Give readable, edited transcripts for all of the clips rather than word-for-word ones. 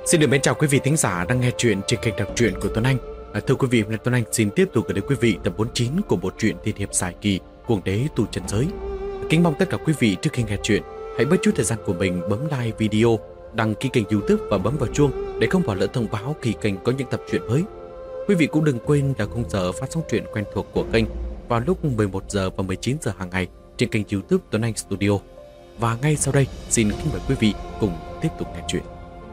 Xin được mến chào quý vị thính giả đang nghe chuyện trên kênh đọc truyện của Tuấn Anh. Thưa quý vị, hôm nay Tuấn Anh xin tiếp tục gửi đến quý vị tập 49 của bộ truyện tiên hiệp dài kỳ Cuồng đế tu chân giới. Kính mong tất cả quý vị trước khi nghe chuyện hãy bớt chút thời gian của mình bấm like video, đăng ký kênh YouTube và bấm vào chuông để không bỏ lỡ thông báo khi kênh có những tập truyện mới. Quý vị cũng đừng quên là khung giờ phát sóng truyện quen thuộc của kênh vào lúc 11 giờ và 19 giờ hàng ngày trên kênh YouTube Tuấn Anh Studio. Và ngay sau đây, xin kính mời quý vị cùng tiếp tục nghe chuyện.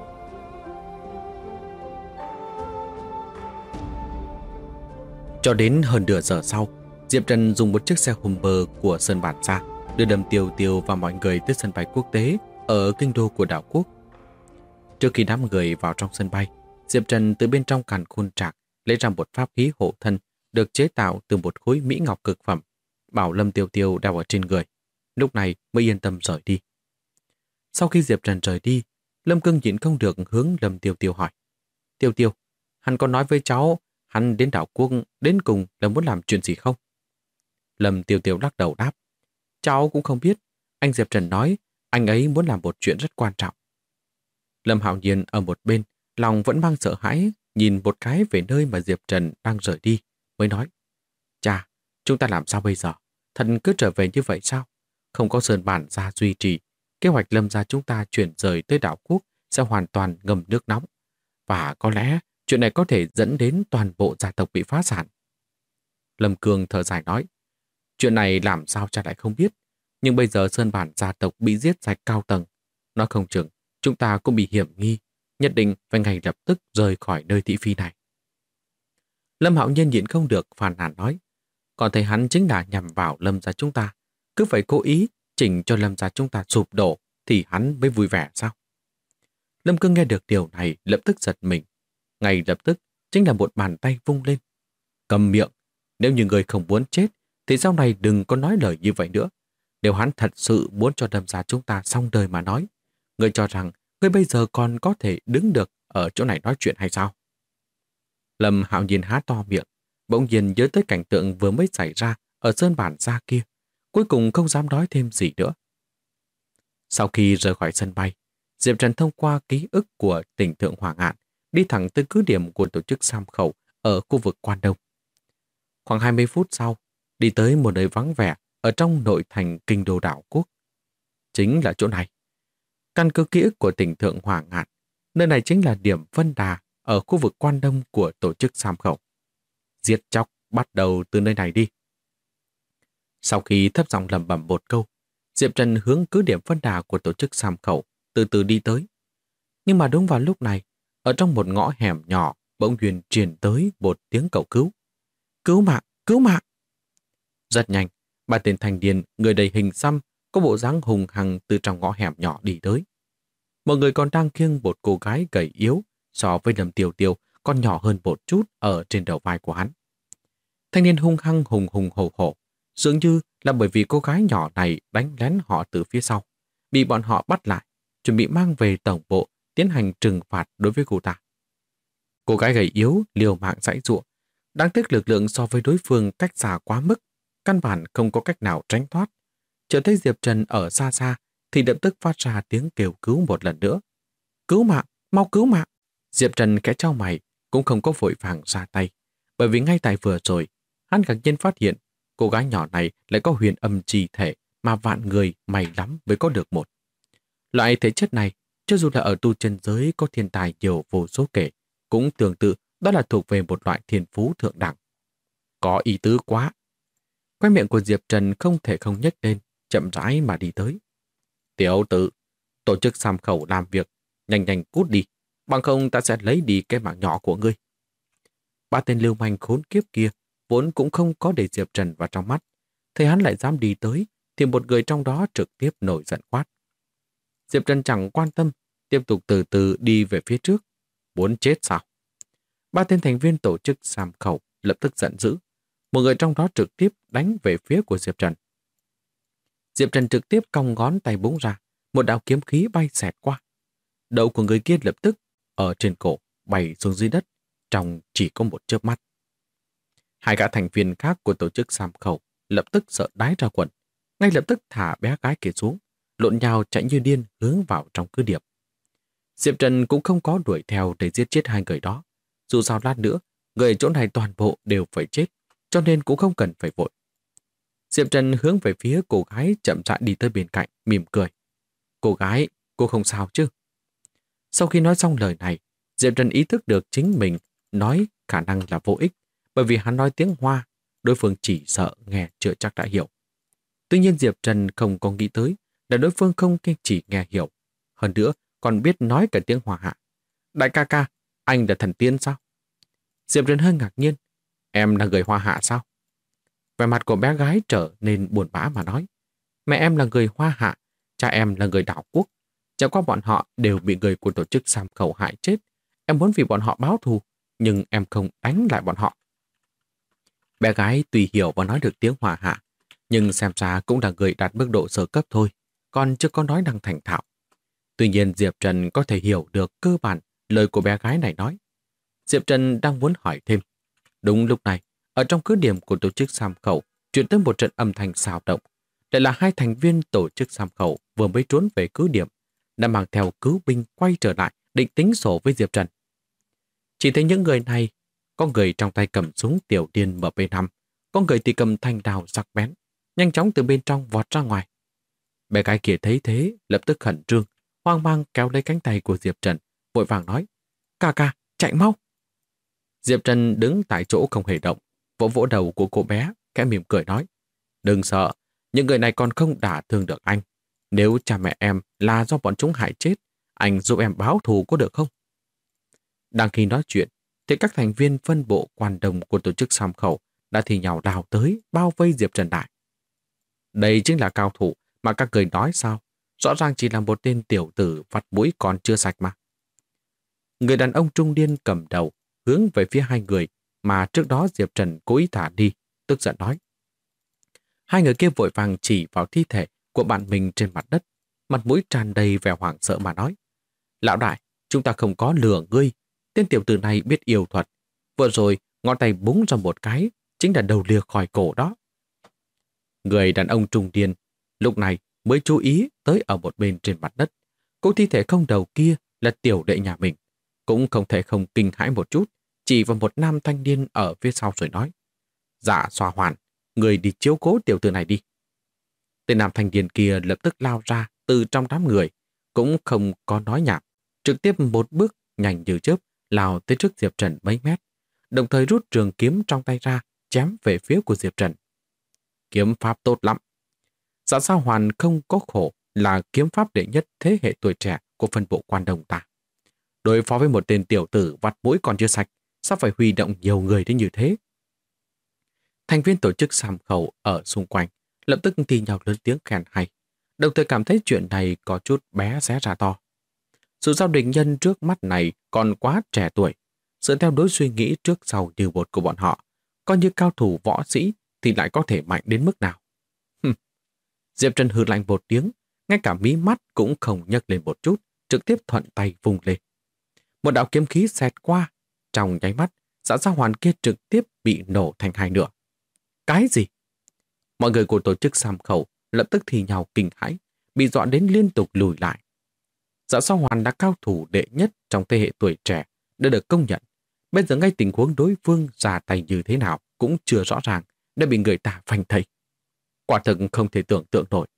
Cho đến hơn nửa giờ sau, Diệp Trần dùng một chiếc xe Hummer của Sơn Bản ra đưa Lâm Tiêu Tiêu và mọi người tới sân bay quốc tế ở kinh đô của đảo quốc. Trước khi đám người vào trong sân bay, Diệp Trần từ bên trong càn khôn trạc lấy ra một pháp khí hộ thân được chế tạo từ một khối mỹ ngọc cực phẩm, bảo Lâm Tiêu Tiêu đeo ở trên người. Lúc này mới yên tâm rời đi. Sau khi Diệp Trần rời đi, Lâm Cương nhịn không được hướng Lâm Tiêu Tiêu hỏi: Tiêu Tiêu, hắn có nói với cháu hắn đến đảo quốc đến cùng là muốn làm chuyện gì không? Lâm Tiêu Tiêu lắc đầu đáp: Cháu cũng không biết. Anh Diệp Trần nói anh ấy muốn làm một chuyện rất quan trọng. Lâm Hạo Nhiên ở một bên, lòng vẫn mang sợ hãi, nhìn một cái về nơi mà Diệp Trần đang rời đi, mới nói: Chà, chúng ta làm sao bây giờ? Thần cứ trở về như vậy sao? Không có Sơn Bản gia duy trì, kế hoạch Lâm gia chúng ta chuyển rời tới đảo quốc sẽ hoàn toàn ngâm nước nóng. Và có lẽ chuyện này có thể dẫn đến toàn bộ gia tộc bị phá sản. Lâm Cương thở dài nói: Chuyện này làm sao cha lại không biết. Nhưng bây giờ Sơn Bản gia tộc bị giết sạch cao tầng. Nói không chừng chúng ta cũng bị hiểm nghi, nhất định phải ngay lập tức rời khỏi nơi thị phi này. Lâm Hạo Nhiên nhịn không được phàn nàn nói: Còn thấy hắn chính là nhằm vào Lâm gia chúng ta, cứ phải cố ý chỉnh cho Lâm gia chúng ta sụp đổ thì hắn mới vui vẻ sao? Lâm Cương nghe được điều này lập tức giật mình. Ngay lập tức chính là một bàn tay vung lên: Cầm miệng, nếu như người không muốn chết thì sau này đừng có nói lời như vậy nữa. Nếu hắn thật sự muốn cho Lâm gia chúng ta xong đời mà nói, người cho rằng người bây giờ còn có thể đứng được ở chỗ này nói chuyện hay sao? Lâm Hạo Nhiên há to miệng, bỗng nhiên nhớ tới cảnh tượng vừa mới xảy ra ở Sơn Bản gia kia, cuối cùng không dám nói thêm gì nữa. Sau khi rời khỏi sân bay, Diệp Trần thông qua ký ức của tỉnh Thượng Hoàng Ngạn đi thẳng tới cứ điểm của tổ chức Sam Khẩu ở khu vực Quan Đông. Khoảng 20 phút sau, đi tới một nơi vắng vẻ ở trong nội thành kinh đô đảo quốc. Chính là chỗ này. Căn cứ ký ức của tỉnh Thượng Hoàng Ngạn, nơi này chính là điểm phân đà ở khu vực Quan Đông của tổ chức Sam Khẩu. Giết chóc bắt đầu từ nơi này đi. Sau khi thấp giọng lẩm bẩm một câu, Diệp Trần hướng cứ điểm phân đà của tổ chức Sam Khẩu từ từ đi tới. Nhưng mà đúng vào lúc này, ở trong một ngõ hẻm nhỏ bỗng nhiên truyền tới một tiếng cầu cứu. Cứu mạng, cứu mạng! Rất nhanh, ba tên thanh niên người đầy hình xăm có bộ dáng hùng hằng từ trong ngõ hẻm nhỏ đi tới. Một người còn đang khiêng một cô gái gầy yếu so với Lâm Tiêu Tiêu còn nhỏ hơn một chút ở trên đầu vai của hắn. Thanh niên hung hăng hùng hùng hổ hổ, dường như là bởi vì cô gái nhỏ này đánh lén họ từ phía sau, bị bọn họ bắt lại, chuẩn bị mang về tổng bộ tiến hành trừng phạt đối với cô ta. Cô gái gầy yếu liều mạng giãy giụa, đáng tiếc lực lượng so với đối phương cách xa quá mức, căn bản không có cách nào tránh thoát. Chợt thấy Diệp Trần ở xa xa thì lập tức phát ra tiếng kêu cứu một lần nữa. Cứu mạng, mau cứu mạng! Diệp Trần khẽ chau mày, cũng không có vội vàng ra tay, bởi vì ngay tại vừa rồi, hắn ngạc nhiên phát hiện cô gái nhỏ này lại có huyền âm chi thể mà vạn người may lắm mới có được một. Loại thể chất này, cho dù là ở tu chân giới có thiên tài nhiều vô số kể, cũng tương tự đó là thuộc về một loại thiên phú thượng đẳng. Có ý tứ quá. Quay miệng của Diệp Trần không thể không nhếch lên, chậm rãi mà đi tới. Tiểu tử, tổ chức Sam Khẩu làm việc, nhanh nhanh cút đi, bằng không ta sẽ lấy đi cái mạng nhỏ của ngươi. Ba tên lưu manh khốn kiếp kia vốn cũng không có để Diệp Trần vào trong mắt. Thấy hắn lại dám đi tới, thì một người trong đó trực tiếp nổi giận quát. Diệp Trần chẳng quan tâm, tiếp tục từ từ đi về phía trước. Muốn chết sao? Ba tên thành viên tổ chức Sam Khẩu lập tức giận dữ. Một người trong đó trực tiếp đánh về phía của Diệp Trần. Diệp Trần trực tiếp cong ngón tay búng ra, một đạo kiếm khí bay xẹt qua. Đầu của người kia lập tức ở trên cổ bay xuống dưới đất, trong chỉ có một chớp mắt. Hai gã thành viên khác của tổ chức Sam Khẩu lập tức sợ đái ra quần, ngay lập tức thả bé gái kia xuống, lộn nhào chạy như điên hướng vào trong cứ điểm. Diệp Trần cũng không có đuổi theo để giết chết hai người đó. Dù sao lát nữa, người ở chỗ này toàn bộ đều phải chết, cho nên cũng không cần phải vội. Diệp Trần hướng về phía cô gái chậm rãi đi tới bên cạnh, mỉm cười. Cô gái, cô không sao chứ? Sau khi nói xong lời này, Diệp Trần ý thức được chính mình nói khả năng là vô ích, bởi vì hắn nói tiếng Hoa, đối phương chỉ sợ nghe chưa chắc đã hiểu. Tuy nhiên Diệp Trần không có nghĩ tới là đối phương không chỉ nghe hiểu, hơn nữa còn biết nói cả tiếng Hoa hạ. Đại ca ca, anh là thần tiên sao? Diệp Trần hơi ngạc nhiên. Em là người Hoa hạ sao? Vẻ mặt của bé gái trở nên buồn bã mà nói. Mẹ em là người Hoa hạ, cha em là người đảo quốc. Chẳng qua bọn họ đều bị người của tổ chức Sam Khẩu hại chết. Em muốn vì bọn họ báo thù, nhưng em không đánh lại bọn họ. Bé gái tuy hiểu và nói được tiếng Hoa hạ, nhưng xem ra cũng là người đạt mức độ sơ cấp thôi, còn chưa có nói năng thành thạo. Tuy nhiên Diệp Trần có thể hiểu được cơ bản lời của bé gái này nói. Diệp Trần đang muốn hỏi thêm. Đúng lúc này, ở trong cứ điểm của tổ chức Sam Khẩu chuyển tới một trận âm thanh xào động. Đây là hai thành viên tổ chức Sam Khẩu vừa mới trốn về cứ điểm, đã mang theo cứu binh quay trở lại định tính sổ với Diệp Trần. Chỉ thấy những người này, có người trong tay cầm súng tiểu điên MP5, có người thì cầm thanh đao sắc bén, nhanh chóng từ bên trong vọt ra ngoài. Bé gái kia thấy thế, lập tức khẩn trương, hoang mang kéo lấy cánh tay của Diệp Trần, vội vàng nói, ca ca, chạy mau. Diệp Trần đứng tại chỗ không hề động, vỗ vỗ đầu của cô bé, khẽ mỉm cười nói, đừng sợ, những người này còn không đả thương được anh. Nếu cha mẹ em là do bọn chúng hại chết, anh giúp em báo thù có được không? Đang khi nói chuyện, thì các thành viên phân bộ quan đồng của tổ chức Sam Khẩu đã thì nhào đào tới, bao vây Diệp Trần lại. Đây chính là cao thủ mà các người nói sao? Rõ ràng chỉ là một tên tiểu tử vặt mũi còn chưa sạch mà. Người đàn ông trung niên cầm đầu, hướng về phía hai người mà trước đó Diệp Trần cố ý thả đi, tức giận nói. Hai người kia vội vàng chỉ vào thi thể của bạn mình trên mặt đất, mặt mũi tràn đầy vẻ hoảng sợ mà nói. Lão đại, chúng ta không có lừa ngươi, tên tiểu tử này biết yêu thuật. Vừa rồi, ngón tay búng ra một cái, chính là đầu lìa khỏi cổ đó. Người đàn ông trung niên lúc này mới chú ý tới ở một bên trên mặt đất. Cô thi thể không đầu kia là tiểu đệ nhà mình. Cũng không thể không kinh hãi một chút, chỉ vào một nam thanh niên ở phía sau rồi nói. Dạ Xoa Hoàn, người đi chiếu cố tiểu tử này đi. Tên nam thanh niên kia lập tức lao ra từ trong đám người, cũng không có nói nhảm, trực tiếp một bước nhanh như chớp lao tới trước Diệp Trần mấy mét, đồng thời rút trường kiếm trong tay ra, chém về phía của Diệp Trần. Kiếm pháp tốt lắm. Dạ Sao Hoàn không có khổ là kiếm pháp đệ nhất thế hệ tuổi trẻ của phân bộ quan đồng ta. Đối phó với một tên tiểu tử vặt mũi còn chưa sạch, sao phải huy động nhiều người đến như thế? Thành viên tổ chức Sam Khẩu ở xung quanh lập tức thì nhau lớn tiếng khen hay, đồng thời cảm thấy chuyện này có chút bé xé ra to. Sự giao địch nhân trước mắt này còn quá trẻ tuổi, dựa theo đối suy nghĩ trước sau như một của bọn họ, coi như cao thủ võ sĩ thì lại có thể mạnh đến mức nào. Diệp Trần hừ lạnh một tiếng, ngay cả mí mắt cũng không nhấc lên một chút, trực tiếp thuận tay vùng lên. Một đạo kiếm khí xẹt qua, trong nháy mắt, Dạ Sao Hoàn kia trực tiếp bị nổ thành hai nửa. Cái gì? Mọi người của tổ chức Sam Khẩu lập tức thì nhào kinh hãi, bị dọa đến liên tục lùi lại. Dạ Sao Hoàn là cao thủ đệ nhất trong thế hệ tuổi trẻ, đã được công nhận. Bây giờ ngay tình huống đối phương ra tay như thế nào cũng chưa rõ ràng, đã bị người ta phanh thây. Quả thực không thể tưởng tượng nổi.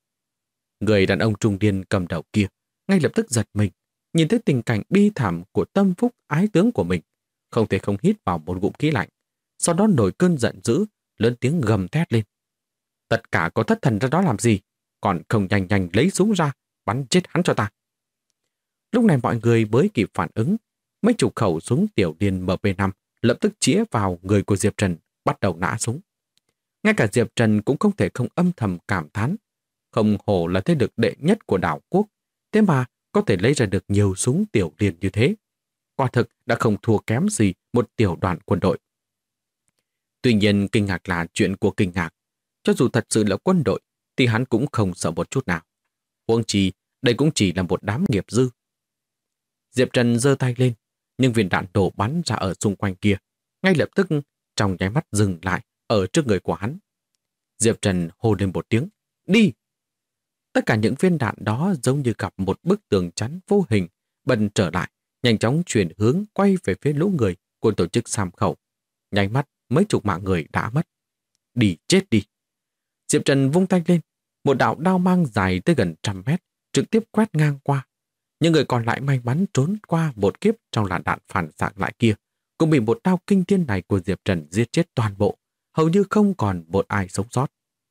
Người đàn ông trung niên cầm đầu kia ngay lập tức giật mình, nhìn thấy tình cảnh bi thảm của tâm phúc ái tướng của mình, không thể không hít vào một ngụm khí lạnh, sau đó nổi cơn giận dữ, lớn tiếng gầm thét lên. Tất cả có thất thần ra đó làm gì, còn không nhanh nhanh lấy súng ra, bắn chết hắn cho ta. Lúc này mọi người mới kịp phản ứng, mấy chục khẩu súng tiểu điên MP5 lập tức chĩa vào người của Diệp Trần, bắt đầu nã súng. Ngay cả Diệp Trần cũng không thể không âm thầm cảm thán, không hổ là thế lực đệ nhất của đảo quốc, thế mà có thể lấy ra được nhiều súng tiểu điên như thế. Quả thực đã không thua kém gì một tiểu đoàn quân đội. Tuy nhiên kinh ngạc là chuyện của kinh ngạc. Cho dù thật sự là quân đội, thì hắn cũng không sợ một chút nào. Huống chi, đây cũng chỉ là một đám nghiệp dư. Diệp Trần giơ tay lên, nhưng viên đạn đổ bắn ra ở xung quanh kia, ngay lập tức trong nháy mắt dừng lại ở trước người của hắn. Diệp Trần hô lên một tiếng, đi! Tất cả những viên đạn đó giống như gặp một bức tường chắn vô hình, bần trở lại, nhanh chóng chuyển hướng quay về phía lũ người của tổ chức Sam Khẩu. Nháy mắt, mấy chục mạng người đã mất. Đi chết đi! Diệp Trần vung tay lên, một đạo đao mang dài tới gần 100 mét, trực tiếp quét ngang qua. Những người còn lại may mắn trốn qua một kiếp trong làn đạn phản xạ lại kia, cũng bị một đao kinh thiên này của Diệp Trần giết chết toàn bộ, hầu như không còn một ai sống sót.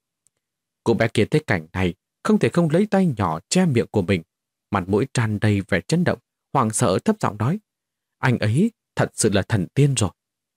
Cô bé kia thấy cảnh này, không thể không lấy tay nhỏ che miệng của mình, mặt mũi tràn đầy vẻ chấn động, hoảng sợ thấp giọng nói: anh ấy thật sự là thần tiên rồi.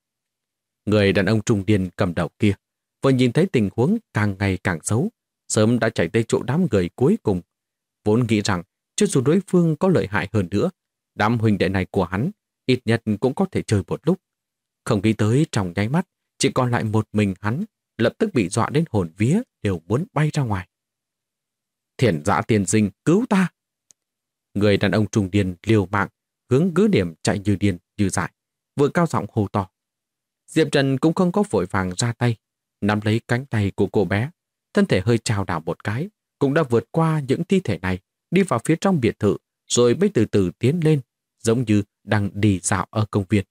Người đàn ông trung niên cầm đầu kia vừa nhìn thấy tình huống càng ngày càng xấu, sớm đã chạy tới chỗ đám người cuối cùng, vốn nghĩ rằng cho dù đối phương có lợi hại hơn nữa, đám huynh đệ này của hắn ít nhất cũng có thể chơi một lúc. Không nghĩ tới trong nháy mắt, chỉ còn lại một mình hắn, lập tức bị dọa đến hồn vía đều muốn bay ra ngoài. Thiển Dã tiên sinh, cứu ta! Người đàn ông trung niên liều mạng, hướng cứ điểm chạy như điên như dại, vừa cao giọng hô to. Diệp Trần cũng không có vội vàng ra tay, nắm lấy cánh tay của cô bé, thân thể hơi chao đảo một cái, cũng đã vượt qua những thi thể này, đi vào phía trong biệt thự, rồi mới từ từ tiến lên, giống như đang đi dạo ở công viên.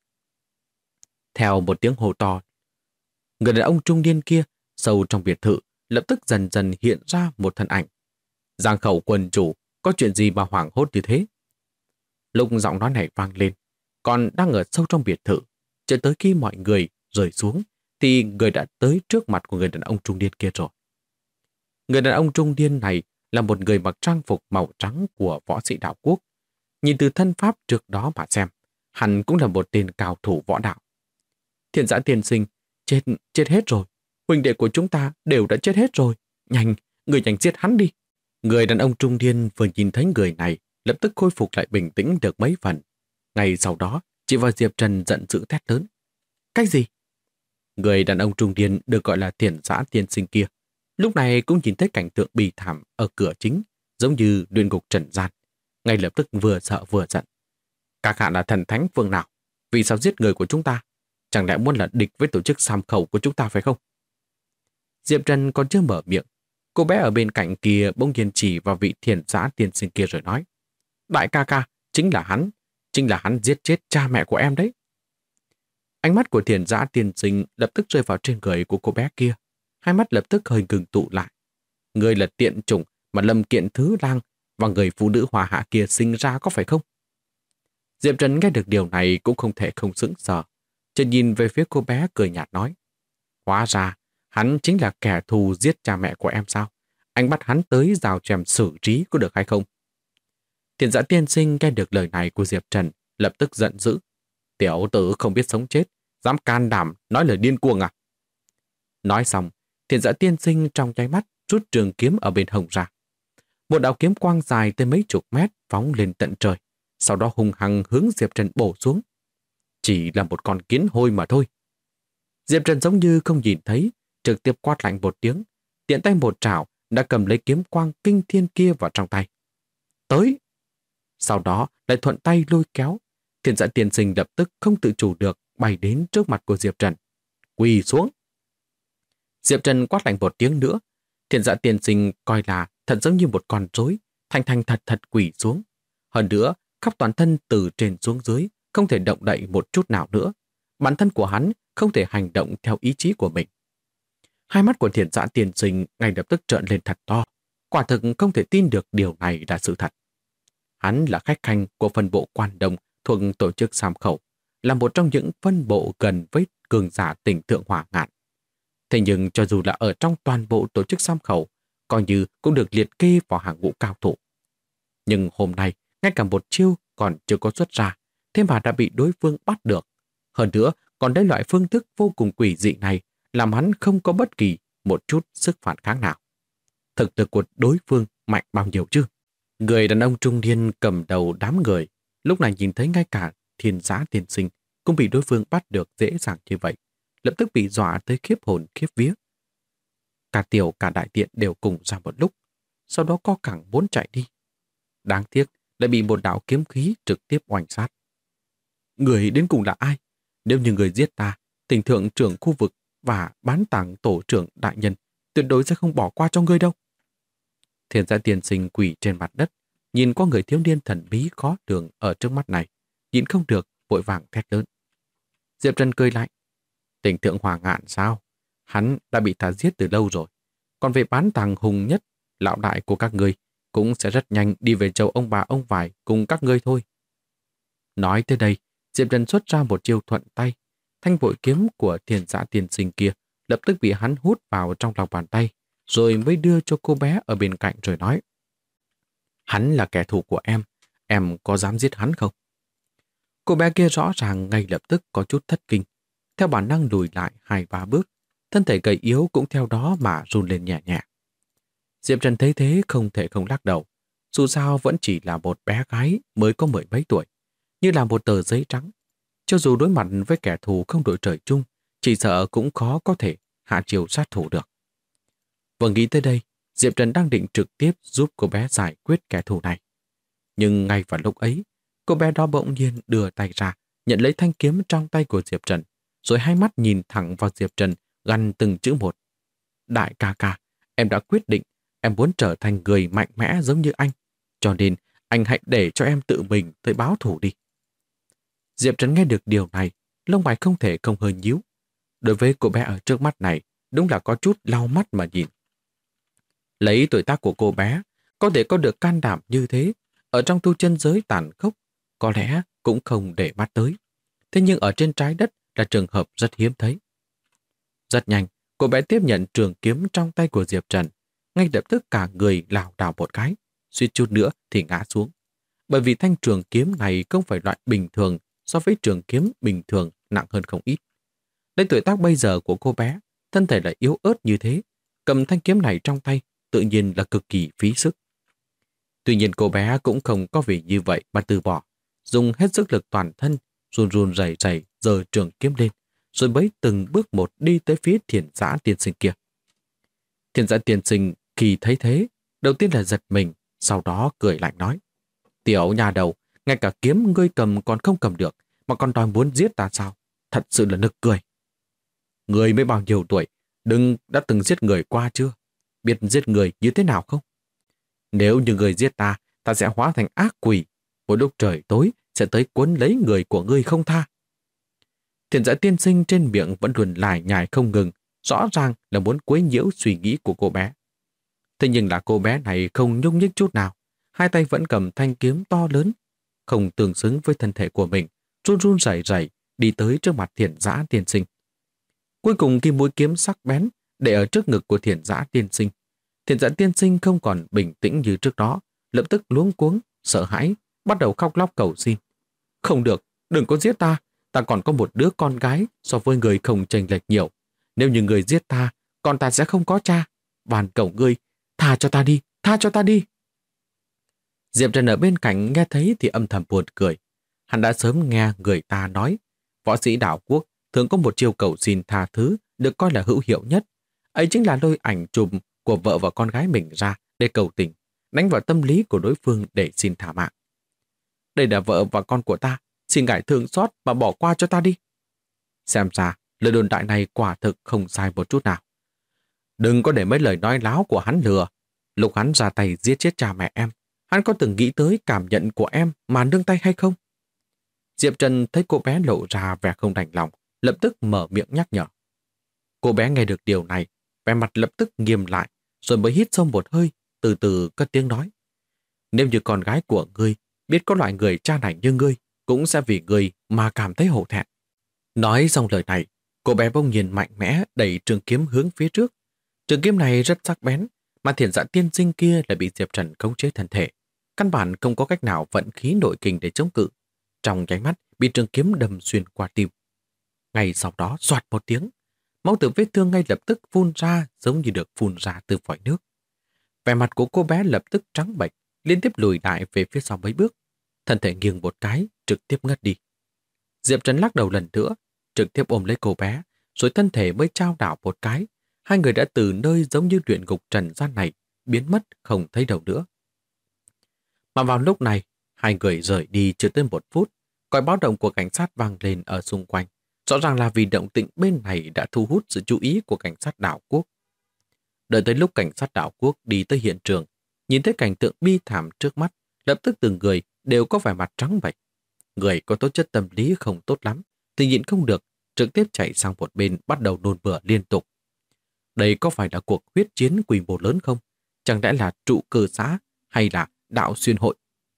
Theo một tiếng hô to, người đàn ông trung niên kia, sâu trong biệt thự, lập tức dần dần hiện ra một thân ảnh. Giang Khẩu quân chủ, có chuyện gì mà hoảng hốt như thế? Lúc giọng nói này vang lên, còn đang ở sâu trong biệt thự, cho tới khi mọi người rời xuống, thì người đã tới trước mặt của người đàn ông trung niên kia rồi. Người đàn ông trung niên này là một người mặc trang phục màu trắng của võ sĩ đạo quốc. Nhìn từ thân pháp trước đó mà xem, hắn cũng là một tên cao thủ võ đạo. Thiện Dã tiên sinh, chết hết rồi. Huynh đệ của chúng ta đều đã chết hết rồi. Nhanh, người nhanh giết hắn đi. Người đàn ông trung niên vừa nhìn thấy người này, lập tức khôi phục lại bình tĩnh được mấy phần. Ngay sau đó, chị và Diệp Trần giận dữ thét lớn. Cái gì? Người đàn ông trung niên được gọi là Thiện Dã tiên sinh kia, lúc này cũng nhìn thấy cảnh tượng bi thảm ở cửa chính, giống như luyện ngục trần gian. Ngay lập tức vừa sợ vừa giận. Các hạ là thần thánh phương nào? Vì sao giết người của chúng ta? Chẳng lẽ muốn là địch với tổ chức Sam Khẩu của chúng ta phải không? Diệp Trần còn chưa mở miệng, cô bé ở bên cạnh kia bỗng nhiên chỉ vào vị Thiện Dã tiên sinh kia rồi nói. Đại ca ca, chính là hắn giết chết cha mẹ của em đấy. Ánh mắt của Thiện Dã tiên sinh lập tức rơi vào trên người của cô bé kia, hai mắt lập tức hơi ngừng tụ lại. Người là tiện chủng mà Lâm Kiện Thứ Lang và người phụ nữ hòa hạ kia sinh ra có phải không? Diệp Trần nghe được điều này cũng không thể không sững sờ, chỉ nhìn về phía cô bé cười nhạt nói. Hóa ra, hắn chính là kẻ thù giết cha mẹ của em sao? Anh bắt hắn tới rào chèm xử trí có được hay không? Thiện Dã tiên sinh nghe được lời này của Diệp Trần, lập tức giận dữ. Tiểu tử không biết sống chết, dám can đảm nói lời điên cuồng à? Nói xong, Thiện Dã tiên sinh trong nháy mắt rút trường kiếm ở bên hông ra. Một đạo kiếm quang dài tới mấy chục mét phóng lên tận trời, sau đó hung hăng hướng Diệp Trần bổ xuống. Chỉ là một con kiến hôi mà thôi. Diệp Trần giống như không nhìn thấy, trực tiếp quát lạnh một tiếng, tiện tay một trảo đã cầm lấy kiếm quang kinh thiên kia vào trong tay. Tới! Sau đó lại thuận tay lôi kéo. Thiện Dã tiên sinh lập tức không tự chủ được bay đến trước mặt của Diệp Trần. Quỳ xuống! Diệp Trần quát lạnh một tiếng nữa. Thiện Dã tiên sinh coi là thật giống như một con rối, thành thật quỳ xuống. Hơn nữa, khắp toàn thân từ trên xuống dưới không thể động đậy một chút nào nữa. Bản thân của hắn không thể hành động theo ý chí của mình. Hai mắt của Thiện Dã tiên sinh ngay lập tức trợn lên thật to. Quả thực không thể tin được điều này là sự thật. Hắn là khách khanh của phân bộ Quan Đông thuộc tổ chức Sam Khẩu, là một trong những phân bộ gần với cường giả tỉnh Thượng Hỏa Ngạn. Thế nhưng cho dù là ở trong toàn bộ tổ chức Sam Khẩu, coi như cũng được liệt kê vào hàng ngũ cao thủ. Nhưng hôm nay, ngay cả một chiêu còn chưa có xuất ra, thế mà đã bị đối phương bắt được. Hơn nữa, còn đây loại phương thức vô cùng quỷ dị này làm hắn không có bất kỳ một chút sức phản kháng nào. Thực lực của đối phương mạnh bao nhiêu chứ? Người đàn ông trung niên cầm đầu đám người, lúc này nhìn thấy ngay cả Thiện Dã tiên sinh cũng bị đối phương bắt được dễ dàng như vậy, lập tức bị dọa tới khiếp hồn khiếp vía. Cả tiểu cả đại tiện đều cùng ra một lúc, sau đó co cẳng muốn chạy đi. Đáng tiếc lại bị một đạo kiếm khí trực tiếp oanh sát. Người đến cùng là ai? Nếu như người giết ta, tỉnh thượng trưởng khu vực và bán tàng tổ trưởng đại nhân tuyệt đối sẽ không bỏ qua cho ngươi đâu. Thiện Dã tiên sinh quỳ trên mặt đất, nhìn qua người thiếu niên thần bí khó lường ở trước mắt này, nhìn không được, vội vàng thét lớn. Diệp Trần cười lạnh. Tỉnh thượng Hỏa Ngạn sao? Hắn đã bị ta giết từ lâu rồi. Còn về bán tàng hùng nhất, lão đại của các ngươi, cũng sẽ rất nhanh đi về châu ông bà ông vải cùng các ngươi thôi. Nói tới đây, Diệp Trần xuất ra một chiêu thuận tay. Thanh bội kiếm của Thiền Giã Tiên Sinh kia lập tức bị hắn hút vào trong lòng bàn tay, rồi mới đưa cho cô bé ở bên cạnh rồi nói. Hắn là kẻ thù của em có dám giết hắn không? Cô bé kia rõ ràng ngay lập tức có chút thất kinh, theo bản năng lùi lại 2-3 bước, thân thể gầy yếu cũng theo đó mà run lên nhẹ nhẹ. Diệp Trần thấy thế không thể không lắc đầu, dù sao vẫn chỉ là một bé gái mới có 10 mấy tuổi, như là một tờ giấy trắng. Cho dù đối mặt với kẻ thù không đội trời chung, chỉ sợ cũng khó có thể hạ chiều sát thủ được. Vừa nghĩ tới đây, Diệp Trần đang định trực tiếp giúp cô bé giải quyết kẻ thù này. Nhưng ngay vào lúc ấy, cô bé đó bỗng nhiên đưa tay ra, nhận lấy thanh kiếm trong tay của Diệp Trần, rồi hai mắt nhìn thẳng vào Diệp Trần, gằn từng chữ một. Đại ca ca, em đã quyết định, em muốn trở thành người mạnh mẽ giống như anh, cho nên anh hãy để cho em tự mình tới báo thù đi. Diệp Trần nghe được điều này, lông mày không thể không hơi nhíu. Đối với cô bé ở trước mắt này, đúng là có chút lau mắt mà nhìn. Lấy tuổi tác của cô bé, có thể có được can đảm như thế, ở trong tu chân giới tàn khốc, có lẽ cũng không để mắt tới. Thế nhưng ở trên trái đất là trường hợp rất hiếm thấy. Rất nhanh, cô bé tiếp nhận trường kiếm trong tay của Diệp Trần. Ngay lập tức cả người lảo đảo một cái, suýt chút nữa thì ngã xuống. Bởi vì thanh trường kiếm này không phải loại bình thường, so với trường kiếm bình thường nặng hơn không ít. Đến tuổi tác bây giờ của cô bé, thân thể lại yếu ớt như thế, cầm thanh kiếm này trong tay tự nhiên là cực kỳ phí sức. Tuy nhiên cô bé cũng không có vì như vậy mà từ bỏ, dùng hết sức lực toàn thân, run run rẩy rẩy giơ trường kiếm lên, rồi bấy từng bước một đi tới phía Thiền Giã Tiên Sinh kia. Thiền Giã Tiên Sinh khi thấy thế, đầu tiên là giật mình, sau đó cười lạnh nói. Tiểu nhà đầu, ngay cả kiếm ngươi cầm còn không cầm được, mà còn đòi muốn giết ta sao? Thật sự là nực cười. Ngươi mới bao nhiêu tuổi, đã từng giết người qua chưa? Biết giết người như thế nào không? Nếu như người giết ta, ta sẽ hóa thành ác quỷ. Một lúc trời tối sẽ tới cuốn lấy người của ngươi không tha. Thiền Giã Tiên Sinh trên miệng vẫn luôn lải nhải không ngừng, rõ ràng là muốn quấy nhiễu suy nghĩ của cô bé. Thế nhưng là cô bé này không nhúc nhích chút nào, hai tay vẫn cầm thanh kiếm to lớn, không tương xứng với thân thể của mình, run run rẩy rẩy đi tới trước mặt Thiền Giã Tiên Sinh. Cuối cùng khi mũi kiếm sắc bén để ở trước ngực của Thiền Giã Tiên Sinh, Thiền Giã Tiên Sinh không còn bình tĩnh như trước đó, lập tức luống cuống, sợ hãi, bắt đầu khóc lóc cầu xin. Không được, đừng có giết ta, ta còn có một đứa con gái so với người không chênh lệch nhiều. Nếu như người giết ta, con ta sẽ không có cha. Van cầu ngươi, tha cho ta đi, tha cho ta đi. Diệp Trần ở bên cạnh nghe thấy thì âm thầm buồn cười. Hắn đã sớm nghe người ta nói, võ sĩ đảo quốc thường có một chiêu cầu xin tha thứ được coi là hữu hiệu nhất. Ấy chính là lôi ảnh chụp của vợ và con gái mình ra để cầu tình, đánh vào tâm lý của đối phương để xin thả mạng. Đây là vợ và con của ta, xin ngài thương xót mà bỏ qua cho ta đi. Xem ra, lời đồn đại này quả thực không sai một chút nào. Đừng có để mấy lời nói láo của hắn lừa. Lúc hắn ra tay giết chết cha mẹ em, hắn có từng nghĩ tới cảm nhận của em mà nương tay hay không? Diệp Trần thấy cô bé lộ ra vẻ không đành lòng, lập tức mở miệng nhắc nhở. Cô bé nghe được điều này, vẻ mặt lập tức nghiêm lại, rồi mới hít sâu một hơi, từ từ cất tiếng nói. Nếu như con gái của ngươi biết có loại người cha này như ngươi, cũng sẽ vì ngươi mà cảm thấy hổ thẹn. Nói xong lời này, cô bé bỗng nhiên mạnh mẽ đẩy trường kiếm hướng phía trước. Trường kiếm này rất sắc bén, mà Thiền Giã Tiên Sinh kia lại bị Diệp Trần khống chế thân thể. Căn bản không có cách nào vận khí nội kình để chống cự. Trong nháy mắt bị trường kiếm đâm xuyên qua tim. Ngay sau đó xoạt một tiếng, máu từ vết thương ngay lập tức phun ra giống như được phun ra từ vòi nước. Vẻ mặt của cô bé lập tức trắng bệch, liên tiếp lùi lại về phía sau mấy bước. Thân thể nghiêng một cái, trực tiếp ngất đi. Diệp Trần lắc đầu lần nữa, trực tiếp ôm lấy cô bé, rồi thân thể mới trao đảo một cái. Hai người đã từ nơi giống như luyện ngục trần gian này, biến mất không thấy đâu nữa. Mà vào lúc này, hai người rời đi chưa tới 1 phút, còi báo động của cảnh sát vang lên ở xung quanh. Rõ ràng là vì động tĩnh bên này đã thu hút sự chú ý của cảnh sát đảo quốc. Đợi tới lúc cảnh sát đảo quốc đi tới hiện trường, nhìn thấy cảnh tượng bi thảm trước mắt, Lập tức từng người đều có vẻ mặt trắng bệch. Người có tố chất tâm lý không tốt lắm thì nhịn không được, trực tiếp chạy sang một bên bắt đầu nôn mửa liên tục. Đây có phải là cuộc huyết chiến quy mô lớn không? Chẳng lẽ là trụ cơ xã hay là đạo xuyên hội?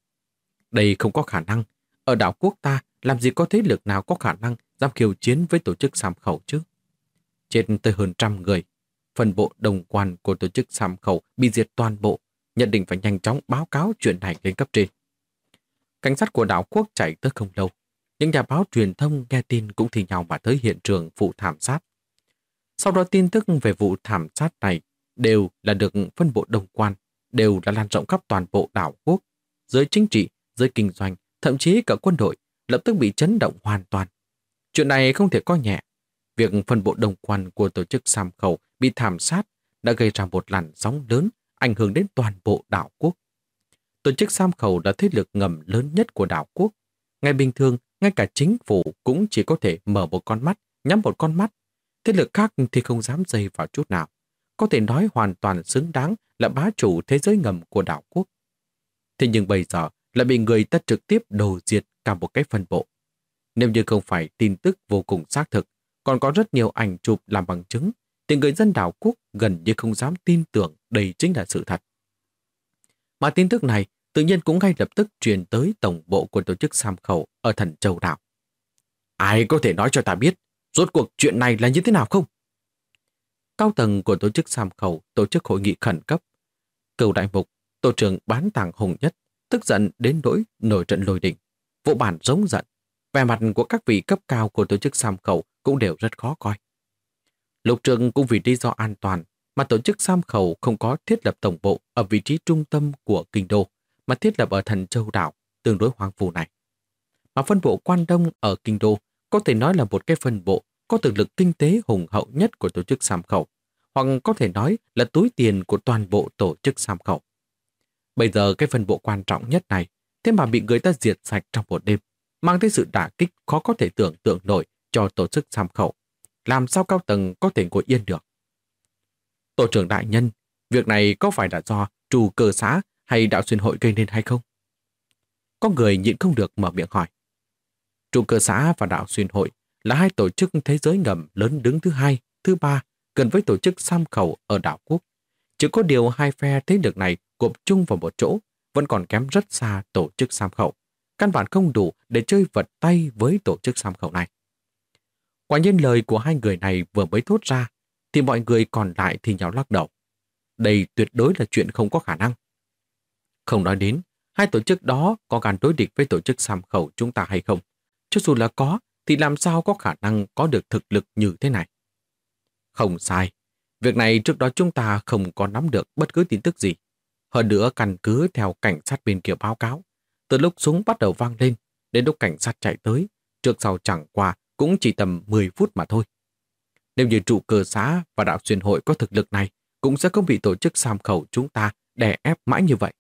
Đây không có khả năng. Ở đảo quốc ta làm gì có thế lực nào có khả năng dám khiêu chiến với tổ chức Sám Khẩu chứ? Chết tới hơn 100 người. Phần bộ đồng quan của tổ chức Sám Khẩu bị diệt toàn bộ, nhận định phải nhanh chóng báo cáo chuyện này lên cấp trên. Cảnh sát của đảo quốc chạy tới không lâu. Những nhà báo truyền thông nghe tin cũng thì nhau mà tới hiện trường vụ thảm sát. Sau đó tin tức về vụ thảm sát này đều là được phân bộ đồng quan, đều đã lan rộng khắp toàn bộ đảo quốc. Giới chính trị, giới kinh doanh, thậm chí cả quân đội lập tức bị chấn động hoàn toàn. Chuyện này không thể coi nhẹ. Việc phân bộ đồng quan của tổ chức Sám Khẩu bị thảm sát đã gây ra một làn sóng lớn ảnh hưởng đến toàn bộ đảo quốc. Tổ chức Sám Khẩu là thế lực ngầm lớn nhất của đảo quốc. Ngày bình thường, ngay cả chính phủ cũng chỉ có thể mở một con mắt, nhắm một con mắt. Thế lực khác thì không dám dây vào chút nào. Có thể nói hoàn toàn xứng đáng là bá chủ thế giới ngầm của đảo quốc. Thế nhưng bây giờ lại bị người ta trực tiếp đồ diệt cả một cái phân bộ. Nếu như không phải tin tức vô cùng xác thực, còn có rất nhiều ảnh chụp làm bằng chứng, thì người dân đảo quốc gần như không dám tin tưởng đây chính là sự thật. Mà tin tức này tự nhiên cũng ngay lập tức truyền tới tổng bộ của tổ chức Sám Khẩu ở Thần Châu đảo. Ai có thể nói cho ta biết rốt cuộc chuyện này là như thế nào không? Cao tầng của tổ chức Sám Khẩu tổ chức hội nghị khẩn cấp. Cửu đại mục, tổ trưởng Bán Tàng Hùng Nhất, tức giận đến nỗi nổi trận lôi đình, vô bản giống giận. Vẻ mặt của các vị cấp cao của tổ chức Sám Khẩu cũng đều rất khó coi. Lục Trường cũng vì lý do an toàn mà tổ chức Sám Khẩu không có thiết lập tổng bộ ở vị trí trung tâm của kinh đô, mà thiết lập ở Thần Châu đảo, tương đối hoang vu này. Mà phân bộ Quan Đông ở kinh đô có thể nói là một cái phân bộ có thực lực kinh tế hùng hậu nhất của tổ chức Sám Khẩu, hoặc có thể nói là túi tiền của toàn bộ tổ chức Sám Khẩu. Bây giờ cái phân bộ quan trọng nhất này, thế mà bị người ta diệt sạch trong một đêm, mang tới sự đả kích khó có thể tưởng tượng nổi cho tổ chức Sám Khẩu. Làm sao cao tầng có thể ngồi yên được? Tổ trưởng đại nhân, việc này có phải là do trù cơ xã hay đạo xuyên hội gây nên hay không? Có người nhịn không được mở miệng hỏi. Trù cơ xã và đạo xuyên hội là hai tổ chức thế giới ngầm lớn đứng thứ hai, thứ ba gần với tổ chức Sám Khẩu ở đảo quốc. Chỉ có điều hai phe thế lực này gộp chung vào một chỗ vẫn còn kém rất xa tổ chức Sám Khẩu. Căn bản không đủ để chơi vật tay với tổ chức Sám Khẩu này. Quả nhiên lời của hai người này vừa mới thốt ra thì mọi người còn lại thì nháo lắc đầu. Đây tuyệt đối là chuyện không có khả năng. Không nói đến hai tổ chức đó có gan đối địch với tổ chức Sám Khẩu chúng ta hay không. Cho dù là có thì làm sao có khả năng có được thực lực như thế này. Không sai. Việc này trước đó chúng ta không có nắm được bất cứ tin tức gì. Hơn nữa căn cứ theo cảnh sát bên kia báo cáo. Từ lúc súng bắt đầu vang lên đến lúc cảnh sát chạy tới, trước sau chẳng qua cũng chỉ tầm 10 phút mà thôi. Nếu như trụ cơ xã và đạo xuyên hội có thực lực này, cũng sẽ không bị tổ chức Sám Khẩu chúng ta đè ép mãi như vậy.